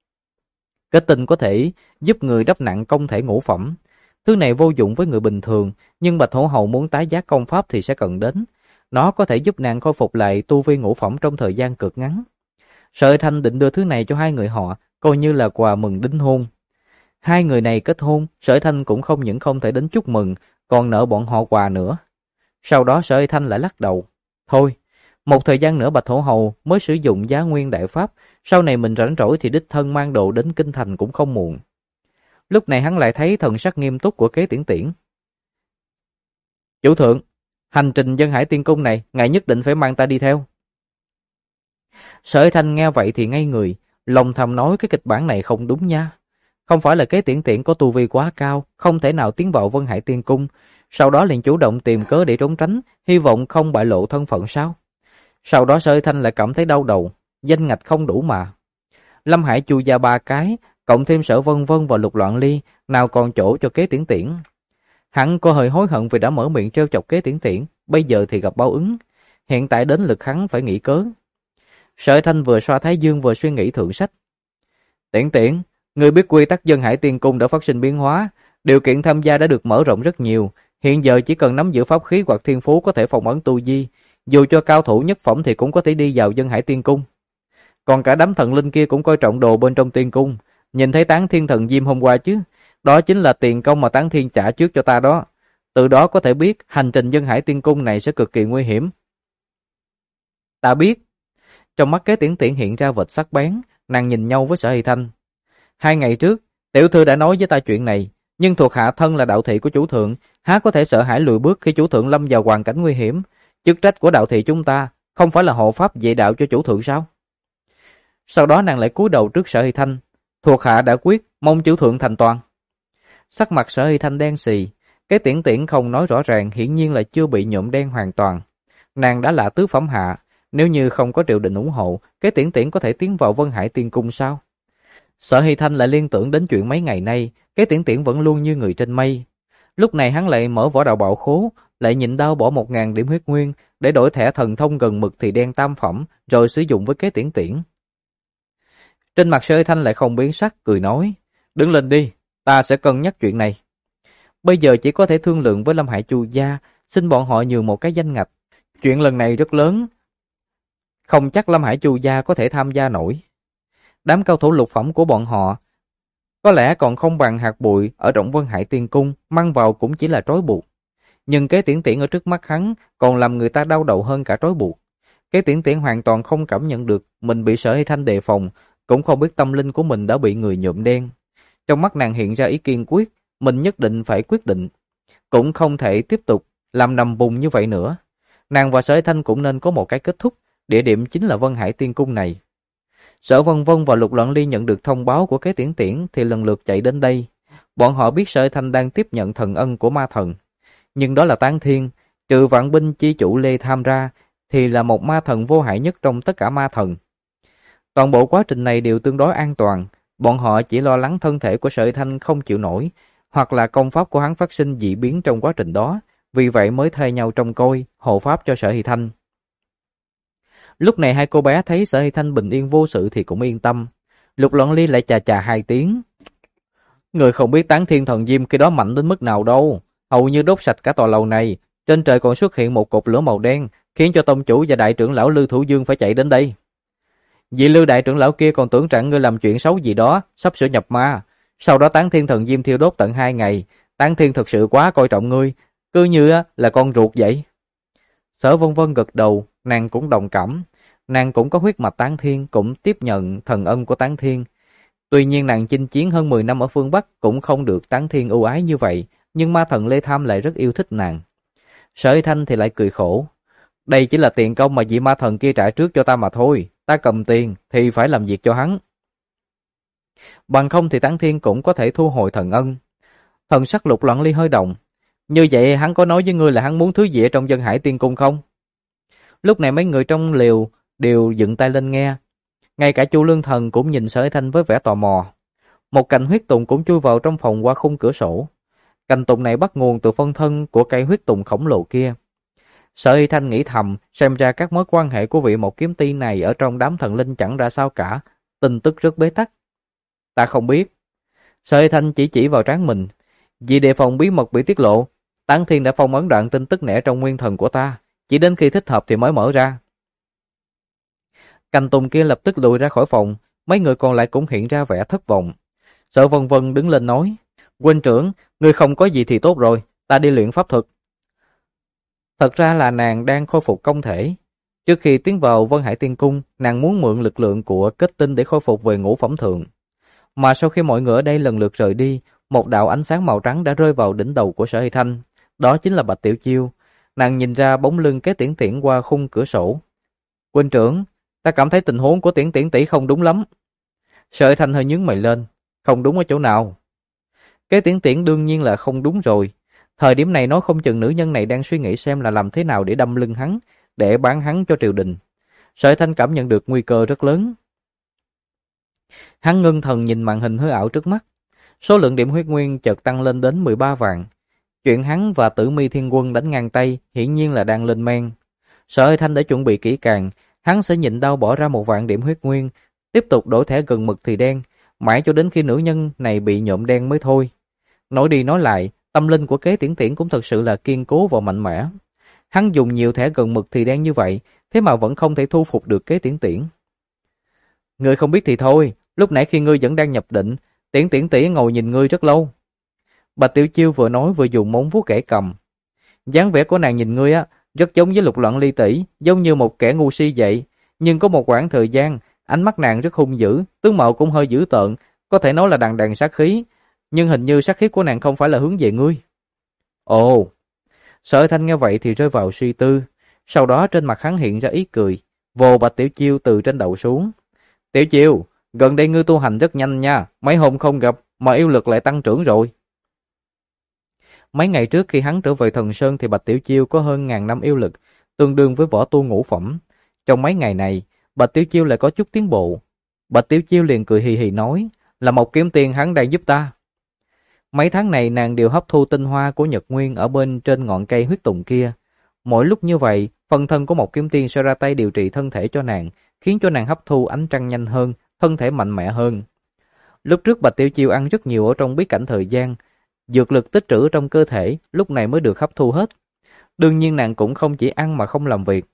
Kết tinh có thể giúp người đắp nặng công thể ngũ phẩm. Thứ này vô dụng với người bình thường, nhưng Bạch Hổ Hầu muốn tái giá công pháp thì sẽ cần đến. Nó có thể giúp nàng khôi phục lại tu vi ngũ phẩm trong thời gian cực ngắn. Sở Hy Thanh định đưa thứ này cho hai người họ, coi như là quà mừng đính hôn. Hai người này kết hôn, Sở Hy Thanh cũng không những không thể đến chúc mừng, còn nợ bọn họ quà nữa. Sau đó Sở Hy Thanh lại lắc đầu. Thôi, một thời gian nữa Bạch Hổ Hầu mới sử dụng Giá Nguyên Đại Pháp, sau này mình rảnh rỗi thì đích thân mang đồ đến Kinh Thành cũng không muộn. Lúc này hắn lại thấy thần sắc nghiêm túc của Kế Tiễn Tiễn. Chủ thượng, hành trình Dân Hải Tiên Cung này, ngài nhất định phải mang ta đi theo. Sở Hy Thanh nghe vậy thì ngây người, lòng thầm nói cái kịch bản này không đúng nha. Không phải là Kế Tiễn Tiễn có tu vi quá cao, không thể nào tiến vào Vân Hải Tiên Cung, sau đó liền chủ động tìm cớ để trốn tránh, hy vọng không bại lộ thân phận sao? Sau đó Sở Hy Thanh lại cảm thấy đau đầu, danh ngạch không đủ mà. Lâm Hải Chu gia 3 cái, cộng thêm Sở Vân Vân và Lục Loạn Ly, nào còn chỗ cho Kế Tiễn Tiễn. Hắn có hơi hối hận vì đã mở miệng trêu chọc Kế Tiễn Tiễn, bây giờ thì gặp báo ứng. Hiện tại đến lượt hắn phải nghĩ cớ. Sở Hy Thanh vừa xoa thái dương vừa suy nghĩ thượng sách. Tiễn Tiễn, người biết quy tắc Dân Hải Tiên Cung đã phát sinh biến hóa, điều kiện tham gia đã được mở rộng rất nhiều. Hiện giờ chỉ cần nắm giữ pháp khí hoặc thiên phú có thể phong ấn tu vi, dù cho cao thủ nhất phẩm thì cũng có thể đi vào Dân Hải Tiên Cung. Còn cả đám thần linh kia cũng coi trọng đồ bên trong tiên cung. Nhìn thấy Tán Thiên Thần Diêm hôm qua chứ, đó chính là tiền công mà Tán Thiên trả trước cho ta đó. Từ đó có thể biết hành trình Dân Hải Tiên Cung này sẽ cực kỳ nguy hiểm. Ta biết. Trong mắt Kế Tiễn Tiễn hiện ra vệt sắc bén, nàng nhìn nhau với Sở Hy Thanh. 2 ngày trước, tiểu thư đã nói với ta chuyện này, nhưng thuộc hạ thân là đạo thị của chủ thượng, há có thể sợ hãi lùi bước khi chủ thượng lâm vào hoàn cảnh nguy hiểm. Chức trách của đạo thị chúng ta không phải là hộ pháp dạy đạo cho chủ thượng sao? Sau đó nàng lại cúi đầu trước Sở Hy Thanh, thuộc hạ đã quyết, mong chủ thượng thành toàn. Sắc mặt Sở Hy Thanh đen xì, Kế Tiễn Tiễn không nói rõ ràng, hiển nhiên là chưa bị nhuộm đen hoàn toàn. Nàng đã là tứ phẩm hạ, nếu như không có triều đình ủng hộ, Kế Tiễn Tiễn có thể tiến vào Vân Hải Tiên Cung sao? Sở Hy Thanh lại liên tưởng đến chuyện mấy ngày nay, Kế Tiễn Tiễn vẫn luôn như người trên mây. Lúc này hắn lại mở võ đạo bảo khố, lại nhịn đau bỏ 1000 điểm huyết nguyên để đổi thẻ thần thông gần mực thì đen tam phẩm, rồi sử dụng với Kế Tiễn Tiễn. Trên mặt Sở Hy Thanh lại không biến sắc, cười nói, đứng lên đi, ta sẽ cân nhắc chuyện này. Bây giờ chỉ có thể thương lượng với Lâm Hải Chu gia, xin bọn họ nhường một cái danh ngạch. Chuyện lần này rất lớn, không chắc Lâm Hải Chu gia có thể tham gia nổi. Đám cao thủ lục phẩm của bọn họ có lẽ còn không bằng hạt bụi ở Trọng Vân Hải Tiên Cung, mang vào cũng chỉ là trói buộc. Nhưng Kế Tiễn Tiễn ở trước mắt hắn còn làm người ta đau đầu hơn cả trói buộc. Kế Tiễn Tiễn hoàn toàn không cảm nhận được mình bị Sở Hy Thanh đề phòng, cũng không biết tâm linh của mình đã bị người nhuộm đen. Trong mắt nàng hiện ra ý kiên quyết, mình nhất định phải quyết định, cũng không thể tiếp tục làm nằm vùng như vậy nữa. Nàng và Sở Hy Thanh cũng nên có một cái kết thúc, địa điểm chính là Vân Hải Tiên Cung này. Sở Vân Vân và Lục Loạn Ly nhận được thông báo của Kế Tiễn Tiễn thì lần lượt chạy đến đây. Bọn họ biết Sở Hy Thanh đang tiếp nhận thần ân của ma thần, nhưng đó là Tán Thiên, trừ Vạn Binh chi chủ Lê Tham ra thì là một ma thần vô hại nhất trong tất cả ma thần. Toàn bộ quá trình này đều tương đối an toàn, bọn họ chỉ lo lắng thân thể của Sở Hy Thanh không chịu nổi, hoặc là công pháp của hắn phát sinh dị biến trong quá trình đó, vì vậy mới thuê nhau trông coi, hộ pháp cho Sở Hy Thanh. Lúc này hai cô bé thấy Sở Hy Thanh bình yên vô sự thì cũng yên tâm. Lục Loan Ly lại chà chà hai tiếng. Người không biết Tán Thiên Thần Diêm khi đó mạnh đến mức nào đâu. Hầu như đốt sạch cả tòa lầu này. Trên trời còn xuất hiện một cột lửa màu đen, khiến cho tông chủ và đại trưởng lão Lư Thủ Dương phải chạy đến đây. Vị Lư đại trưởng lão kia còn tưởng rằng ngươi làm chuyện xấu gì đó, sắp sửa nhập ma. Sau đó Tán Thiên Thần Diêm thiêu đốt tận 2 ngày. Tán Thiên thật sự quá coi trọng ngươi, cứ như là con ruột vậy. Sở Vân Vân gật đầu, nàng cũng đồng cảm. Nàng cũng có huyết mạch Tán Thiên, cũng tiếp nhận thần ân của Tán Thiên. Tuy nhiên nàng chinh chiến hơn 10 năm ở phương Bắc cũng không được Tán Thiên ưu ái như vậy, nhưng ma thần Lê Tham lại rất yêu thích nàng. Sở Hy Thanh thì lại cười khổ. Đây chỉ là tiền công mà vị ma thần kia trả trước cho ta mà thôi, ta cầm tiền thì phải làm việc cho hắn. Bằng không thì Tán Thiên cũng có thể thu hồi thần ân. Thần sắc Lục Loan Ly hơi động. Như vậy hắn có nói với ngươi là hắn muốn thứ gì ở trong Dân Hải Tiên Cung không? Lúc này mấy người trong liều đều dựng tay lên nghe. Ngay cả Chu Lương Thần cũng nhìn Sở Hy Thanh với vẻ tò mò. Một cành huyết tùng cũng chui vào trong phòng qua khung cửa sổ. Cành tùng này bắt nguồn từ phân thân của cây huyết tùng khổng lồ kia. Sở Hy Thanh nghĩ thầm, xem ra các mối quan hệ của vị một kiếm ti này ở trong đám thần linh chẳng ra sao cả, tin tức rất bế tắc. Ta không biết. Sở Hy Thanh chỉ vào trán mình. Vì đề phòng bí mật bị tiết lộ, Tán Thiên đã phong ấn đoạn tin tức nẻ trong nguyên thần của ta, chỉ đến khi thích hợp thì mới mở ra. Cành tùng kia lập tức lùi ra khỏi phòng, mấy người còn lại cũng hiện ra vẻ thất vọng. Sở Vân Vân đứng lên nói, huynh trưởng, ngươi không có gì thì tốt rồi, ta đi luyện pháp thuật. Thật ra là nàng đang khôi phục công thể. Trước khi tiến vào Vân Hải Tiên Cung, nàng muốn mượn lực lượng của kết tinh để khôi phục về ngũ phẩm thượng. Mà sau khi mọi người ở đây lần lượt rời đi, một đạo ánh sáng màu trắng đã rơi vào đỉnh đầu của Sở Hy Thanh. Đó chính là Bạch Tiểu Chiêu. Nàng nhìn ra bóng lưng Kế Tiễn Tiễn qua khung cửa sổ. Huynh trưởng, ta cảm thấy tình huống của Tiễn Tiễn tỷ không đúng lắm. Sở Hy Thanh hơi nhướng mày lên. Không đúng ở chỗ nào? Kế Tiễn Tiễn đương nhiên là không đúng rồi. Thời điểm này nói không chừng nữ nhân này đang suy nghĩ xem là làm thế nào để đâm lưng hắn, để bán hắn cho triều đình. Sở Hy Thanh cảm nhận được nguy cơ rất lớn. Hắn ngưng thần nhìn màn hình hư ảo trước mắt. Số lượng điểm huyết nguyên chợt tăng lên đến 13 vạn. Chuyện hắn và Tử Mi Thiên Quân đánh ngang tay hiển nhiên là đang lên men. Sở Hy Thanh đã chuẩn bị kỹ càng, hắn sẽ nhịn đau bỏ ra 1 vạn điểm huyết nguyên, tiếp tục đổi thẻ gần mực thì đen, mãi cho đến khi nữ nhân này bị nhuộm đen mới thôi. Nói đi nói lại, tâm linh của Kế Tiễn Tiễn cũng thật sự là kiên cố và mạnh mẽ. Hắn dùng nhiều thẻ gần mực thì đen như vậy, thế mà vẫn không thể thu phục được Kế Tiễn Tiễn. Ngươi không biết thì thôi, lúc nãy khi ngươi vẫn đang nhập định, Tiễn Tiễn tỷ ngồi nhìn ngươi rất lâu. Bạch Tiểu Chiêu vừa nói vừa dùng móng vuốt kẻ cầm. Dáng vẻ của nàng nhìn ngươi rất giống với Lục Loan Ly tỷ, giống như một kẻ ngu si vậy. Nhưng có một quãng thời gian, ánh mắt nàng rất hung dữ, tướng mạo cũng hơi dữ tợn, có thể nói là đằng đằng sát khí. Nhưng hình như sát khí của nàng không phải là hướng về ngươi. Ồ! Sở Thanh nghe vậy thì rơi vào suy tư. Sau đó trên mặt hắn hiện ra ý cười, vồ Bạch Tiểu Chiêu từ trên đầu xuống. Tiểu Chiêu, gần đây ngươi tu hành rất nhanh nha, mấy hôm không gặp mà yêu lực lại tăng trưởng rồi. Mấy ngày trước khi hắn trở về Thần Sơn thì Bạch Tiểu Chiêu có hơn 1000 năm yêu lực, tương đương với võ tu ngũ phẩm. Trong mấy ngày này, Bạch Tiểu Chiêu lại có chút tiến bộ. Bạch Tiểu Chiêu liền cười hì hì nói, là một kiếm tiền hắn đang giúp ta. Mấy tháng này nàng đều hấp thu tinh hoa của Nhật Nguyên ở bên trên ngọn cây huyết tùng kia. Mỗi lúc như vậy, phần thân của một kiếm tiên sẽ ra tay điều trị thân thể cho nàng, khiến cho nàng hấp thu ánh trăng nhanh hơn, thân thể mạnh mẽ hơn. Lúc trước Bạch Tiểu Chiêu ăn rất nhiều ở trong bí cảnh thời gian, dược lực tích trữ trong cơ thể lúc này mới được hấp thu hết. Đương nhiên nàng cũng không chỉ ăn mà không làm việc.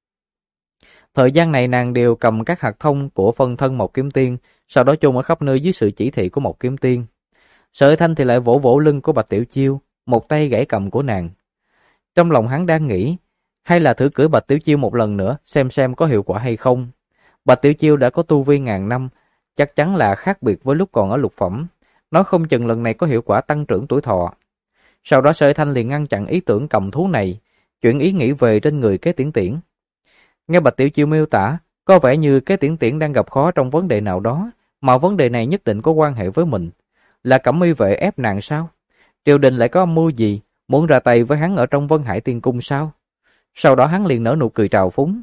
Thời gian này nàng đều cầm các hạt thông của phân thân một kiếm tiên, sau đó chôn ở khắp nơi dưới sự chỉ thị của một kiếm tiên. Sở Thanh thì lại vỗ vỗ lưng của Bạch Tiểu Chiêu, một tay gãy cầm của nàng. Trong lòng hắn đang nghĩ, hay là thử cưỡi Bạch Tiểu Chiêu một lần nữa xem có hiệu quả hay không. Bạch Tiểu Chiêu đã có tu vi 1000 năm, chắc chắn là khác biệt với lúc còn ở lục phẩm. Nói không chừng lần này có hiệu quả tăng trưởng tuổi thọ. Sau đó Sở Thanh liền ngăn chặn ý tưởng cầm thú này, chuyển ý nghĩ về trên người Kế Tiễn Tiễn. Nghe Bạch Tiểu Chiêu miêu tả, có vẻ như Kế Tiễn Tiễn đang gặp khó trong vấn đề nào đó, mà vấn đề này nhất định có quan hệ với mình. Là Cẩm Y vệ ép nàng sao? Triều đình lại có âm mưu gì, muốn ra tay với hắn ở trong Vân Hải Tiên Cung sao? Sau đó hắn liền nở nụ cười trào phúng.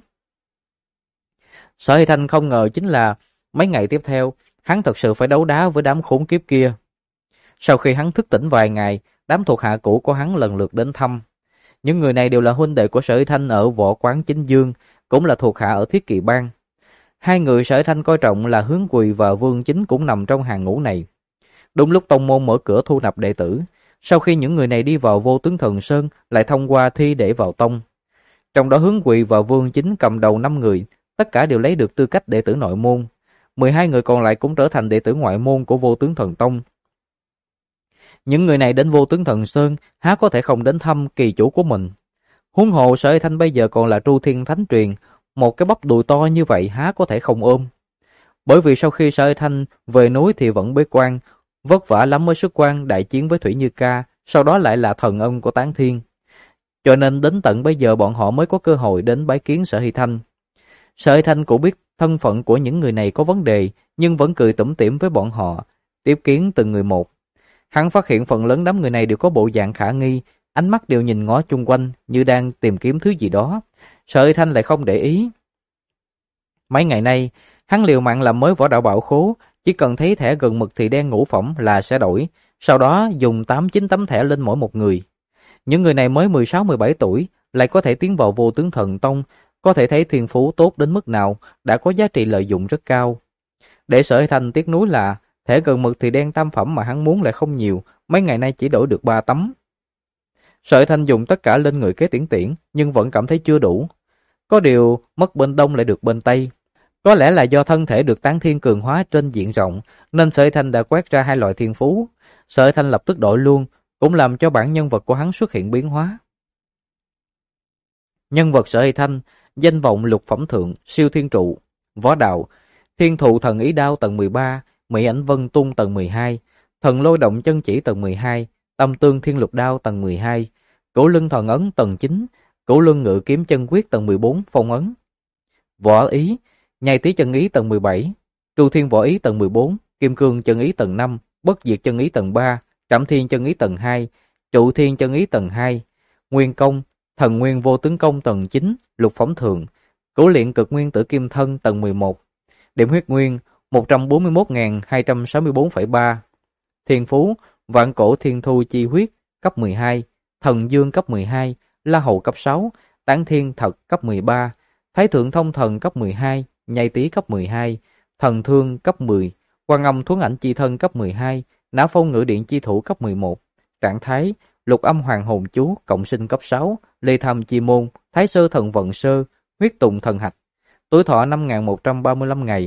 Sở Hy Thanh không ngờ chính là mấy ngày tiếp theo, hắn thật sự phải đấu đá với đám khốn kiếp kia. Sau khi hắn thức tỉnh vài ngày, đám thuộc hạ cũ của hắn lần lượt đến thăm. Những người này đều là huynh đệ của Sở Hy Thanh ở võ quán Chính Dương, cũng là thuộc hạ ở Thiết Kỵ Bang. Hai người Sở Thanh coi trọng là Hướng Quỳ và Vương Chính cũng nằm trong hàng ngũ này. Đúng lúc tông môn mở cửa thu nạp đệ tử, sau khi những người này đi vào Vô Tướng Thần Sơn lại thông qua thi để vào tông. Trong đó Hướng Quỳ và Vương Chính cầm đầu 5 người, tất cả đều lấy được tư cách đệ tử nội môn. 12 người còn lại cũng trở thành đệ tử ngoại môn của Vô Tướng Thần Tông. Những người này đến Vô Tướng Thần Sơn há có thể không đến thăm kỳ chủ của mình. Huống hồ Sở Thanh bây giờ còn là Tru Thiên Thánh Truyền, một cái bắp đùi to như vậy há có thể không ôm. Bởi vì sau khi Sở Thanh về núi thì vẫn bế quan, vất vả lắm mới xuất quan đại chiến với Thủy Như Ca, sau đó lại là thần ân của Tán Thiên. Cho nên đến tận bây giờ bọn họ mới có cơ hội đến bái kiến Sở Hy Thanh. Sở Hy Thanh cũng biết thân phận của những người này có vấn đề, nhưng vẫn cười tủm tỉm với bọn họ, tiếp kiến từng người một. Hắn phát hiện phần lớn đám người này đều có bộ dạng khả nghi, ánh mắt đều nhìn ngó chung quanh như đang tìm kiếm thứ gì đó. Sở Hy Thanh lại không để ý. Mấy ngày nay, hắn liều mạng làm mới võ đạo bảo khố, chỉ cần thấy thẻ gần mực thì đen ngũ phẩm là sẽ đổi, sau đó dùng 8-9 tấm thẻ lên mỗi một người. Những người này mới 16-17 tuổi, lại có thể tiến vào Vô Tướng Thần Tông, có thể thấy thiên phú tốt đến mức nào, đã có giá trị lợi dụng rất cao. Để Sở Hy Thanh tiếc nuối là thẻ gần mực thì đen tam phẩm mà hắn muốn lại không nhiều, mấy ngày nay chỉ đổi được 3 tấm. Sở Hy Thanh dùng tất cả lên người Kế Tiễn Tiễn, nhưng vẫn cảm thấy chưa đủ. Có điều mất bên đông lại được bên tây. Có lẽ là do thân thể được Tán Thiên cường hóa trên diện rộng, nên Sở Hy Thanh đã quét ra 2 loại thiên phú. Sở Hy Thanh lập tức đổi luôn, cũng làm cho bản nhân vật của hắn xuất hiện biến hóa. Nhân vật Sở Hy Thanh, danh vọng lục phẩm thượng, siêu thiên trụ, võ đạo, thiên thụ thần ý đao tầng 13, Mỹ ảnh vân tung tầng 12, thần lôi động chân chỉ tầng 12, tâm tương thiên lục đao tầng 12, cửu lưng thần ấn tầng 9, cửu luân ngự kiếm chân quyết tầng 14 phong ấn. Võ ý, nhai tí chân ý tầng 17, tru thiên võ ý tầng 14, kim cương chân ý tầng 5, bất diệt chân ý tầng 3, trảm thiên chân ý tầng 2, trụ thiên chân ý tầng 2, nguyên công, thần nguyên vô tướng công tầng 9, lục phẩm thượng, cửu luyện cực nguyên tử kim thân tầng 11, điểm huyết nguyên 141.264,3, thiên phú, vạn cổ thiên thu chi huyết cấp 12, thần dương cấp 12, la hầu cấp 6, tán thiên thật cấp 13, thái thượng thông thần cấp 12, nhai tý cấp 12, thần thương cấp 10, quan âm thuấn ảnh chi thân cấp 12, não phong ngự điện chi thủ cấp 11, trạng thái, lục âm hoàng hồn chú cộng sinh cấp 6, lê tham chi môn, thái sơ thần vận sơ, huyết tùng thần hạch, tuổi thọ 5.135 ngày.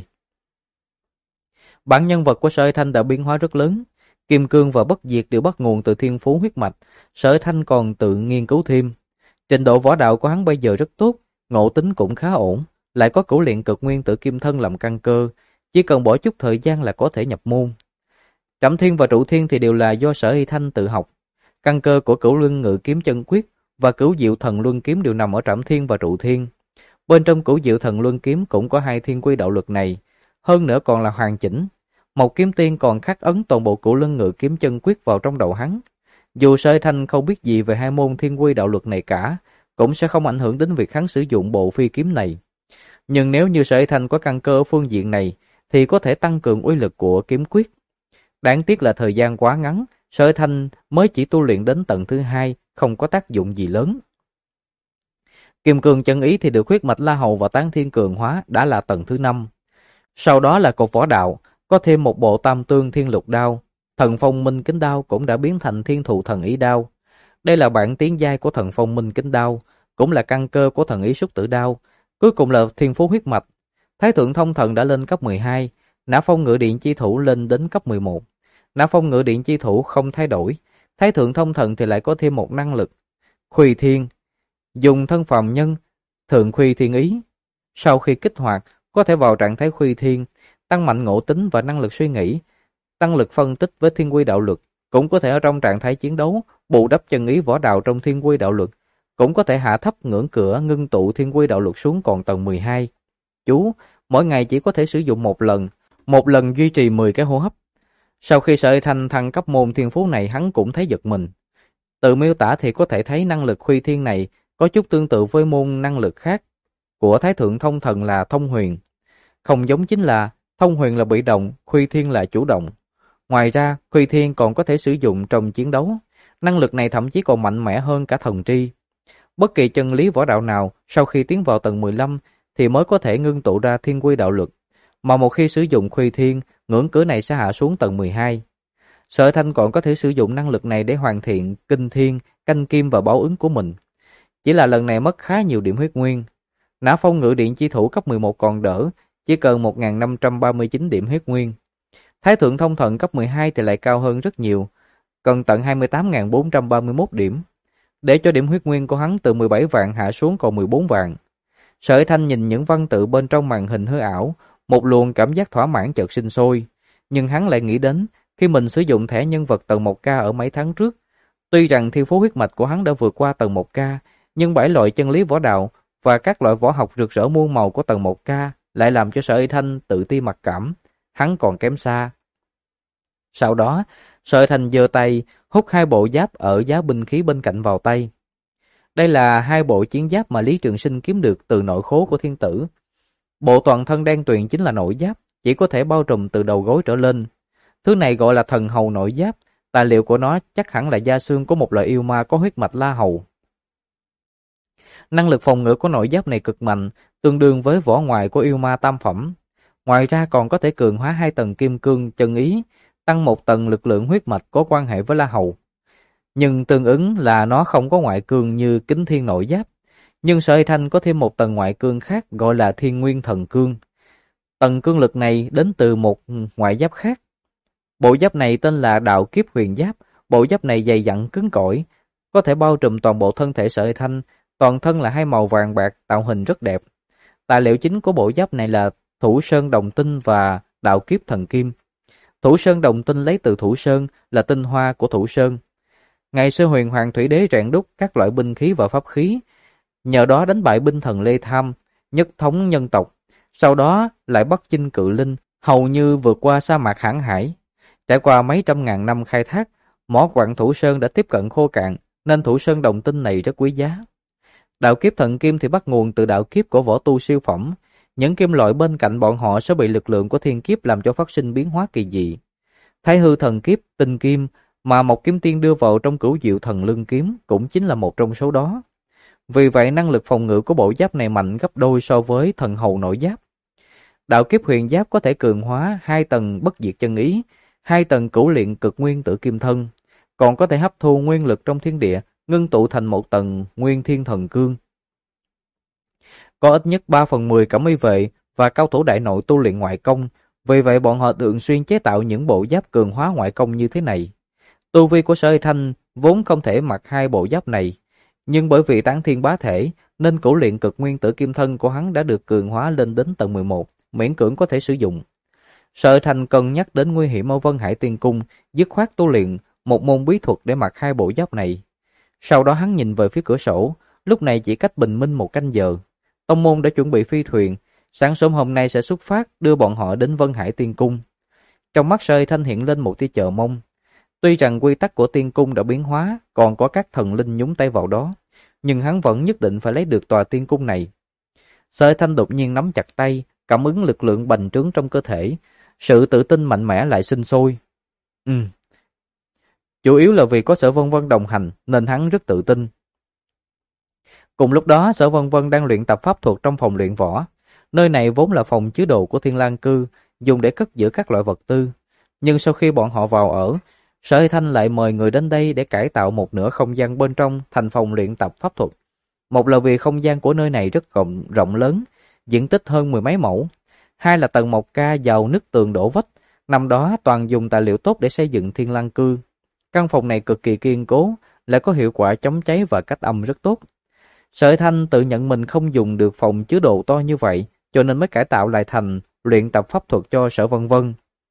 Bản nhân vật của Sở Hy Thanh đã biến hóa rất lớn, kim cương và bất diệt đều bắt nguồn từ thiên phú huyết mạch, Sở Hy Thanh còn tự nghiên cứu thêm. Trình độ võ đạo của hắn bây giờ rất tốt, ngộ tính cũng khá ổn, lại có cửu luyện cực nguyên tử kim thân làm căn cơ, chỉ cần bỏ chút thời gian là có thể nhập môn. Trảm thiên và trụ thiên thì đều là do Sở Hy Thanh tự học. Căn cơ của cửu luân ngự kiếm chân quyết và cửu diệu thần luân kiếm đều nằm ở trảm thiên và trụ thiên. Bên trong cửu diệu thần luân kiếm cũng có 2 thiên quy đạo lực này, hơn nữa còn là hoàn chỉnh. Một kiếm tiên còn khắc ấn toàn bộ cửu luân ngự kiếm chân quyết vào trong đầu hắn. Dù Sở Hy Thanh không biết gì về 2 môn thiên quy đạo lực này cả, cũng sẽ không ảnh hưởng đến việc hắn sử dụng bộ phi kiếm này. Nhưng nếu như Sở Hy Thanh có căn cơ ở phương diện này, thì có thể tăng cường uy lực của kiếm quyết. Đáng tiếc là thời gian quá ngắn, Sở Hy Thanh mới chỉ tu luyện đến tầng thứ 2, không có tác dụng gì lớn. Kim cương chân ý thì được huyết mạch La Hầu và Tán Thiên cường hóa, đã là tầng thứ 5. Sau đó là cột võ đạo, có thêm một bộ tam tương thiên lục đao, thần phong minh kính đao cũng đã biến thành thiên thụ thần ý đao. Đây là bản tiến giai của thần phong minh kính đao, cũng là căn cơ của thần ý xúc tử đao. Cuối cùng là thiên phú huyết mạch. Thái thượng thông thần đã lên cấp 12, Nã phong ngự điện chi thủ lên đến cấp 11. Nã phong ngự điện chi thủ không thay đổi, Thái thượng thông thần thì lại có thêm một năng lực. Khuy thiên, dùng thân phàm nhân, thượng khuy thiên ý. Sau khi kích hoạt, có thể vào trạng thái khuy thiên, tăng mạnh ngộ tính và năng lực suy nghĩ, tăng lực phân tích với thiên quy đạo lực, cũng có thể ở trong trạng thái chiến đấu, bù đắp chân ý võ đạo trong thiên quy đạo lực, cũng có thể hạ thấp ngưỡng cửa ngưng tụ thiên quy đạo lực xuống còn tầng 12. Chú, mỗi ngày chỉ có thể sử dụng một lần duy trì 10 cái hô hấp. Sau khi Sở Hy Thanh thăng cấp môn thiên phú này, hắn cũng thấy giật mình. Từ miêu tả thì có thể thấy năng lực khuy thiên này có chút tương tự với môn năng lực khác của Thái thượng thông thần là thông huyền. Không giống chính là thông huyền là bị động, khuy thiên là chủ động. Ngoài ra, khuy thiên còn có thể sử dụng trong chiến đấu. Năng lực này thậm chí còn mạnh mẽ hơn cả thần tri. Bất kỳ chân lý võ đạo nào sau khi tiến vào tầng 15 thì mới có thể ngưng tụ ra thiên quy đạo lực, mà một khi sử dụng khuy thiên, ngưỡng cửa này sẽ hạ xuống tầng 12. Sở Thanh còn có thể sử dụng năng lực này để hoàn thiện kinh thiên, canh kim và báo ứng của mình. Chỉ là lần này mất khá nhiều điểm huyết nguyên. Nã Phong ngự điện chi thủ cấp 11 còn đỡ, chỉ cần 1539 điểm huyết nguyên. Thái thượng thông thần cấp 12 thì lại cao hơn rất nhiều, cần tận 28.431 điểm. Để cho điểm huyết nguyên của hắn từ 17 vạn hạ xuống còn 14 vạn. Sở Thanh nhìn những văn tự bên trong màn hình hư ảo, một luồng cảm giác thỏa mãn chợt sinh sôi. Nhưng hắn lại nghĩ đến khi mình sử dụng thẻ nhân vật tầng 1K ở mấy tháng trước. Tuy rằng thiên phú huyết mạch của hắn đã vượt qua tầng 1K, nhưng 7 loại chân lý võ đạo và các loại võ học rực rỡ muôn màu của tầng 1K lại làm cho Sở Thanh tự ti mặc cảm. Hắn còn kém xa. Sau đó, Sở Thanh giơ tay, hút 2 bộ giáp ở giá binh khí bên cạnh vào tay. Đây là 2 bộ chiến giáp mà Lý Trường Sinh kiếm được từ nội khố của thiên tử. Bộ toàn thân đen tuyền chính là nội giáp, chỉ có thể bao trùm từ đầu gối trở lên. Thứ này gọi là thần hầu nội giáp, tài liệu của nó chắc hẳn là da xương của một loại yêu ma có huyết mạch La Hầu. Năng lực phòng ngự của nội giáp này cực mạnh, tương đương với vỏ ngoài của yêu ma tam phẩm. Ngoài ra còn có thể cường hóa 2 tầng kim cương chân ý, tăng 1 tầng lực lượng huyết mạch có quan hệ với La Hầu. Nhưng tương ứng là nó không có ngoại cương như kính thiên nội giáp. Nhưng Sở Thanh có thêm 1 tầng ngoại cương khác gọi là thiên nguyên thần cương. Tầng cương lực này đến từ một ngoại giáp khác. Bộ giáp này tên là Đạo Kiếp Huyền Giáp. Bộ giáp này dày dặn cứng cỏi, có thể bao trùm toàn bộ thân thể Sở Thanh. Toàn thân là 2 màu vàng bạc, tạo hình rất đẹp. Tài liệu chính của bộ giáp này là Thủ Sơn Đồng Tinh và Đạo Kiếp Thần Kim. Thủ Sơn Đồng Tinh lấy từ Thủ Sơn, là tinh hoa của Thủ Sơn. Ngày xưa Huyền Hoàng Thủy Đế rèn đúc các loại binh khí và pháp khí, nhờ đó đánh bại binh thần Lê Tham, nhất thống nhân tộc. Sau đó lại bắt chinh cự linh, hầu như vượt qua sa mạc hãn hải. Trải qua mấy trăm ngàn năm khai thác, mỏ quặng Thủ Sơn đã tiếp cận khô cạn, nên Thủ Sơn Đồng Tinh này rất quý giá. Đạo Kiếp Thần Kim thì bắt nguồn từ đạo kiếp của võ tu siêu phẩm. Những kim loại bên cạnh bọn họ sẽ bị lực lượng của thiên kiếp làm cho phát sinh biến hóa kỳ dị. Thái hư thần kiếp, tinh kim mà Mộc Kiếm Tiên đưa vào trong Cửu Diệu Thần Lưng Kiếm cũng chính là một trong số đó. Vì vậy năng lực phòng ngự của bộ giáp này mạnh gấp đôi so với thần hầu nội giáp. Đạo Kiếp Huyền Giáp có thể cường hóa 2 tầng bất diệt chân ý, 2 tầng cửu luyện cực nguyên tử kim thân, còn có thể hấp thu nguyên lực trong thiên địa, ngưng tụ thành 1 tầng nguyên thiên thần cương. Có ít nhất 3/10 cẩm y vệ và cao thủ đại nội tu luyện ngoại công, vì vậy bọn họ thường xuyên chế tạo những bộ giáp cường hóa ngoại công như thế này. Tu vi của Sở Thanh vốn không thể mặc 2 bộ giáp này, nhưng bởi vì tán thiên bá thể nên cửu luyện cực nguyên tử kim thân của hắn đã được cường hóa lên đến tầng 11, miễn cưỡng có thể sử dụng. Sở Thanh cân nhắc đến nguy hiểm ở Vân Hải Tiên Cung, dứt khoát tu luyện một môn bí thuật để mặc 2 bộ giáp này. Sau đó hắn nhìn về phía cửa sổ, lúc này chỉ cách bình minh 1 canh giờ. Tông môn đã chuẩn bị phi thuyền, sáng sớm hôm nay sẽ xuất phát đưa bọn họ đến Vân Hải Tiên Cung. Trong mắt Sở Thanh hiện lên một tia chờ mong. Tuy rằng quy tắc của Tiên Cung đã biến hóa, còn có các thần linh nhúng tay vào đó, nhưng hắn vẫn nhất định phải lấy được tòa Tiên Cung này. Sở Thanh đột nhiên nắm chặt tay, cảm ứng lực lượng bành trướng trong cơ thể, sự tự tin mạnh mẽ lại sinh sôi. Chủ yếu là vì có Sở Vân Vân đồng hành nên hắn rất tự tin. Cùng lúc đó, Sở Vân Vân đang luyện tập pháp thuật trong phòng luyện võ. Nơi này vốn là phòng chứa đồ của Thiên Lang Cư, dùng để cất giữ các loại vật tư. Nhưng sau khi bọn họ vào ở, Sở Thanh lại mời người đến đây để cải tạo một nửa không gian bên trong thành phòng luyện tập pháp thuật. Một là vì không gian của nơi này rất rộng lớn, diện tích hơn 10 mấy mẫu. 2 là tầng 1K giàu nứt tường đổ vách, năm đó toàn dùng tài liệu tốt để xây dựng Thiên Lang Cư. Căn phòng này cực kỳ kiên cố, lại có hiệu quả chống cháy và cách âm rất tốt. Sở Thanh tự nhận mình không dùng được phòng chứa đồ to như vậy, cho nên mới cải tạo lại thành luyện tập pháp thuật cho Sở Vân Vân.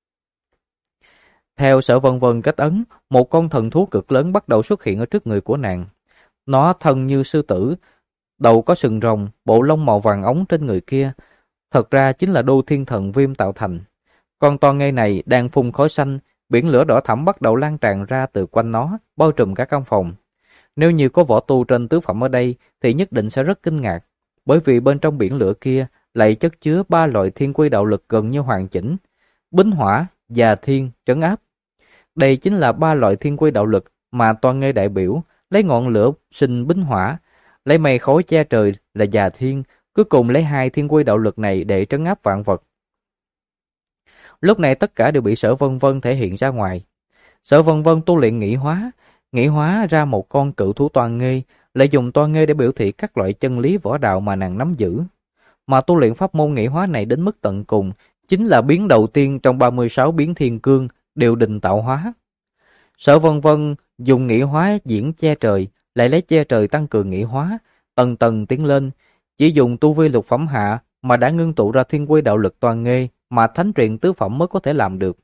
Theo Sở Vân Vân kết ấn, một con thần thú cực lớn bắt đầu xuất hiện ở trước người của nàng. Nó thân như sư tử, đầu có sừng rồng, bộ lông màu vàng óng trên người kia. Thật ra chính là Đô Thiên Thần Viêm tạo thành. Con to ngây này đang phun khói xanh, biển lửa đỏ thẫm bắt đầu lan tràn ra từ quanh nó, bao trùm cả căn phòng. Nếu như có võ tu trên tứ phẩm ở đây thì nhất định sẽ rất kinh ngạc, bởi vì bên trong biển lửa kia lại chất chứa 3 loại thiên quy đạo lực gần như hoàn chỉnh: bính hỏa, già thiên, trấn áp. Đây chính là 3 loại thiên quy đạo lực mà Toan Nghê đại biểu, lấy ngọn lửa sinh bính hỏa, lấy mây khói che trời là già thiên, cuối cùng lấy 2 thiên quy đạo lực này để trấn áp vạn vật. Lúc này tất cả đều bị Sở Vân Vân thể hiện ra ngoài. Sở Vân Vân tu luyện nghĩ hóa ra một con cự thú toan nghê, lại dùng toan nghê để biểu thị các loại chân lý võ đạo mà nàng nắm giữ. Mà tu luyện pháp môn nghĩ hóa này đến mức tận cùng, chính là biến đầu tiên trong 36 biến thiên cương, đều đình tạo hóa. Sở Vân Vân dùng nghĩ hóa diễn che trời, lại lấy che trời tăng cường nghĩ hóa, tầng tầng tiến lên, chỉ dùng tu vi lục phẩm hạ mà đã ngưng tụ ra thiên quy đạo lực toàn nghê mà thánh truyện tứ phẩm mới có thể làm được.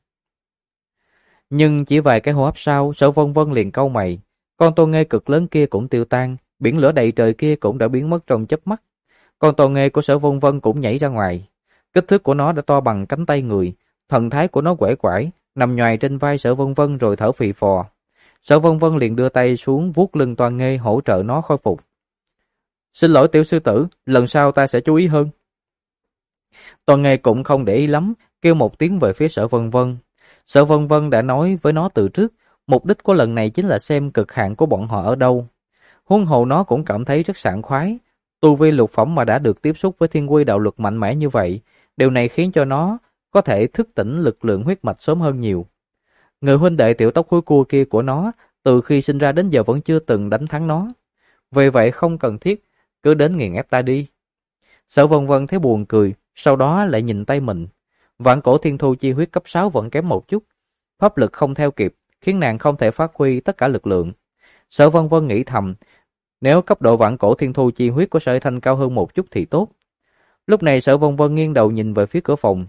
Nhưng chỉ vài cái hô hấp sau, Sở Vân Vân liền cau mày, con toan nghê cực lớn kia cũng tiêu tan, biển lửa đầy trời kia cũng đã biến mất trong chớp mắt. Con toan nghê của Sở Vân Vân cũng nhảy ra ngoài, kích thước của nó đã to bằng cánh tay người, thần thái của nó quể quải, nằm nhoài trên vai Sở Vân Vân rồi thở phì phò. Sở Vân Vân liền đưa tay xuống vuốt lưng toan nghê hỗ trợ nó khôi phục. Xin lỗi tiểu sư tử, lần sau ta sẽ chú ý hơn. Toan nghê cũng không để ý lắm, kêu một tiếng về phía Sở Vân Vân. Sở Vân Vân đã nói với nó từ trước, mục đích của lần này chính là xem cực hạn của bọn họ ở đâu. Huống hồ nó cũng cảm thấy rất sảng khoái, tu vi lục phẩm mà đã được tiếp xúc với thiên quy đạo lực mạnh mẽ như vậy, điều này khiến cho nó có thể thức tỉnh lực lượng huyết mạch sớm hơn nhiều. Người huynh đệ tiểu tóc khối cua kia của nó, từ khi sinh ra đến giờ vẫn chưa từng đánh thắng nó. Vì vậy không cần thiết, cứ đến nghiền ép ta đi. Sở Vân Vân thấy buồn cười, sau đó lại nhìn tay mình. Vạn cổ thiên thu chi huyết cấp 6 vẫn kém một chút. Pháp lực không theo kịp, khiến nàng không thể phát huy tất cả lực lượng. Sở Vân Vân nghĩ thầm, nếu cấp độ vạn cổ thiên thu chi huyết của Sở Thanh cao hơn một chút thì tốt. Lúc này Sở Vân Vân nghiêng đầu nhìn về phía cửa phòng.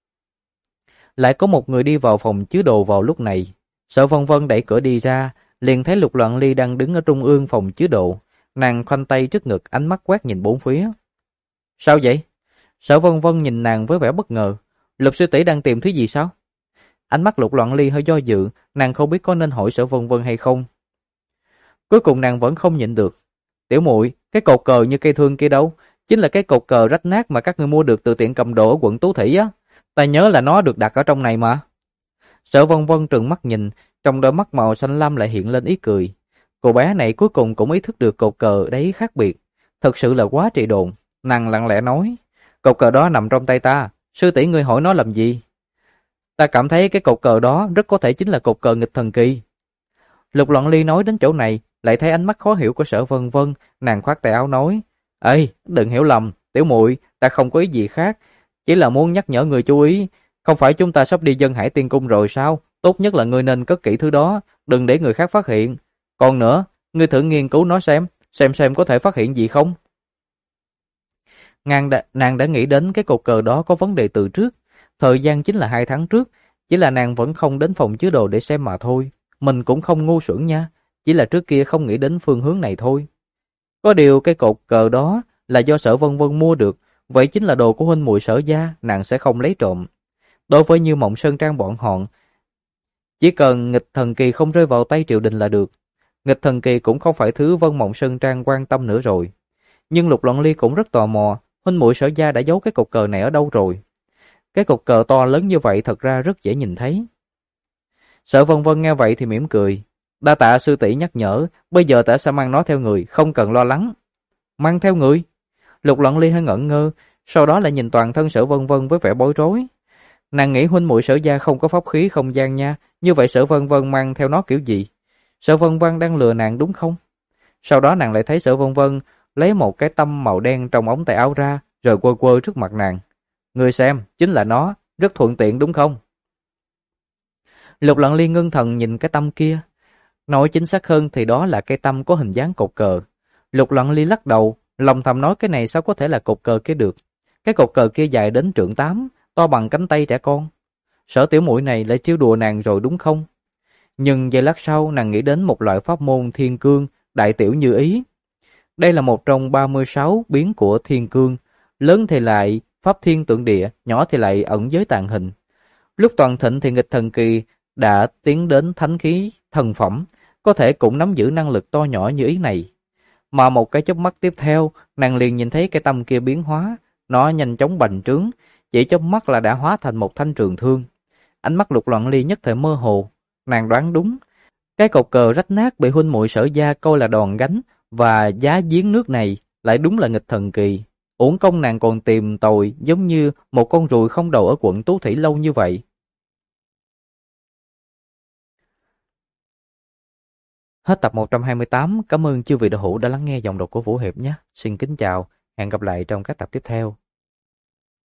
Lại có một người đi vào phòng chứa đồ vào lúc này. Sở Vân Vân đẩy cửa đi ra, liền thấy Lục Loạn Ly đang đứng ở trung ương phòng chứa đồ. Nàng khoanh tay trước ngực, ánh mắt quét nhìn bốn phía. Sao vậy? Sở Vân Vân nhìn nàng với vẻ bất ngờ. Lục sư tỷ đang tìm thứ gì sao? Ánh mắt Lục Loạn Ly hơi do dự, nàng không biết có nên hỏi Sở Vân Vân hay không. Cuối cùng nàng vẫn không nhịn được. Tiểu muội, cái cột cờ như cây thương kia đâu? Chính là cái cột cờ rách nát mà các ngươi mua được từ tiệm cầm đồ ở quận Tú Thủy á. Ta nhớ là nó được đặt ở trong này mà. Sở Vân Vân trừng mắt nhìn, trong đôi mắt màu xanh lam lại hiện lên ý cười. Cô bé này cuối cùng cũng ý thức được cột cờ đấy khác biệt. Thật sự là quá trị đồn. Nàng lặng lẽ nói, cột cờ đó nằm trong tay ta, sư tỷ ngươi hỏi nó làm gì? Ta cảm thấy cái cột cờ đó rất có thể chính là cột cờ nghịch thần kỳ. Lục Loạn Ly nói đến chỗ này, lại thấy ánh mắt khó hiểu của Sở Vân Vân, nàng khoát tay áo nói, ê, đừng hiểu lầm, tiểu muội, ta không có ý gì khác, chỉ là muốn nhắc nhở người chú ý, không phải chúng ta sắp đi Dân Hải Tiên Cung rồi sao? Tốt nhất là ngươi nên cất kỹ thứ đó, đừng để người khác phát hiện. Còn nữa, ngươi thử nghiên cứu nó xem có thể phát hiện gì không? Nàng đã nghĩ đến cái cột cờ đó có vấn đề từ trước, thời gian chính là 2 tháng trước, chỉ là nàng vẫn không đến phòng chứa đồ để xem mà thôi. Mình cũng không ngu xuẩn nha, chỉ là trước kia không nghĩ đến phương hướng này thôi. Có điều cái cột cờ đó là do Sở Vân Vân mua được, vậy chính là đồ của huynh muội Sở gia, nàng sẽ không lấy trộm. Đối với Như Mộng Sơn Trang bọn họ, chỉ cần nghịch thần kỳ không rơi vào tay triều đình là được. Nghịch thần kỳ cũng không phải thứ Vân Mộng Sơn Trang quan tâm nữa rồi. Nhưng Lục Loạn Ly cũng rất tò mò, huynh muội Sở gia đã giấu cái cột cờ này ở đâu rồi? Cái cột cờ to lớn như vậy thật ra rất dễ nhìn thấy. Sở Vân Vân nghe vậy thì mỉm cười. Đa tạ sư tỷ nhắc nhở, bây giờ ta sẽ mang nó theo người, không cần lo lắng. Mang theo người? Lục Loạn Ly hơi ngẩn ngơ, sau đó lại nhìn toàn thân Sở Vân Vân với vẻ bối rối. Nàng nghĩ huynh muội Sở gia không có pháp khí không gian nha, như vậy Sở Vân Vân mang theo nó kiểu gì? Sở Vân Vân đang lừa nàng đúng không? Sau đó nàng lại thấy Sở Vân Vân lấy một cái tăm màu đen trong ống tay áo ra, rồi quơ quơ trước mặt nàng. Ngươi xem, chính là nó, rất thuận tiện đúng không? Lục Loạn Ly ngưng thần nhìn cái tăm kia. Nói chính xác hơn thì đó là cái tăm có hình dáng cột cờ. Lục Loạn Ly lắc đầu, lòng thầm nói cái này sao có thể là cột cờ kia được. Cái cột cờ kia dài đến trượng 8, to bằng cánh tay trẻ con. Sở tiểu muội này lại trêu đùa nàng rồi đúng không? Nhưng giây lát sau nàng nghĩ đến một loại pháp môn thiên cương, đại tiểu như ý. Đây là một trong 36 biến của thiên cương, lớn thì lại pháp thiên tượng địa, nhỏ thì lại ẩn giới tàng hình. Lúc toàn thịnh thì nghịch thần kỳ đã tiến đến thánh khí thần phẩm, có thể cũng nắm giữ năng lực to nhỏ như ý này. Mà một cái chớp mắt tiếp theo, nàng liền nhìn thấy cái tâm kia biến hóa, nó nhanh chóng bành trướng, chỉ chớp mắt là đã hóa thành một thanh trường thương. Ánh mắt Lục Loạn Ly nhất thời mơ hồ, nàng đoán đúng. Cái cột cờ rách nát bị huynh muội Sở gia coi là đòn gánh, và giá giếng nước này lại đúng là nghịch thần kỳ. Uổng công nàng còn tìm tòi giống như một con ruồi không đầu ở quận Tú Thủy lâu như vậy. Hết tập 128, cảm ơn chư vị đạo hữu đã lắng nghe giọng đọc của Vũ Hiệp nhé. Xin kính chào, hẹn gặp lại trong các tập tiếp theo.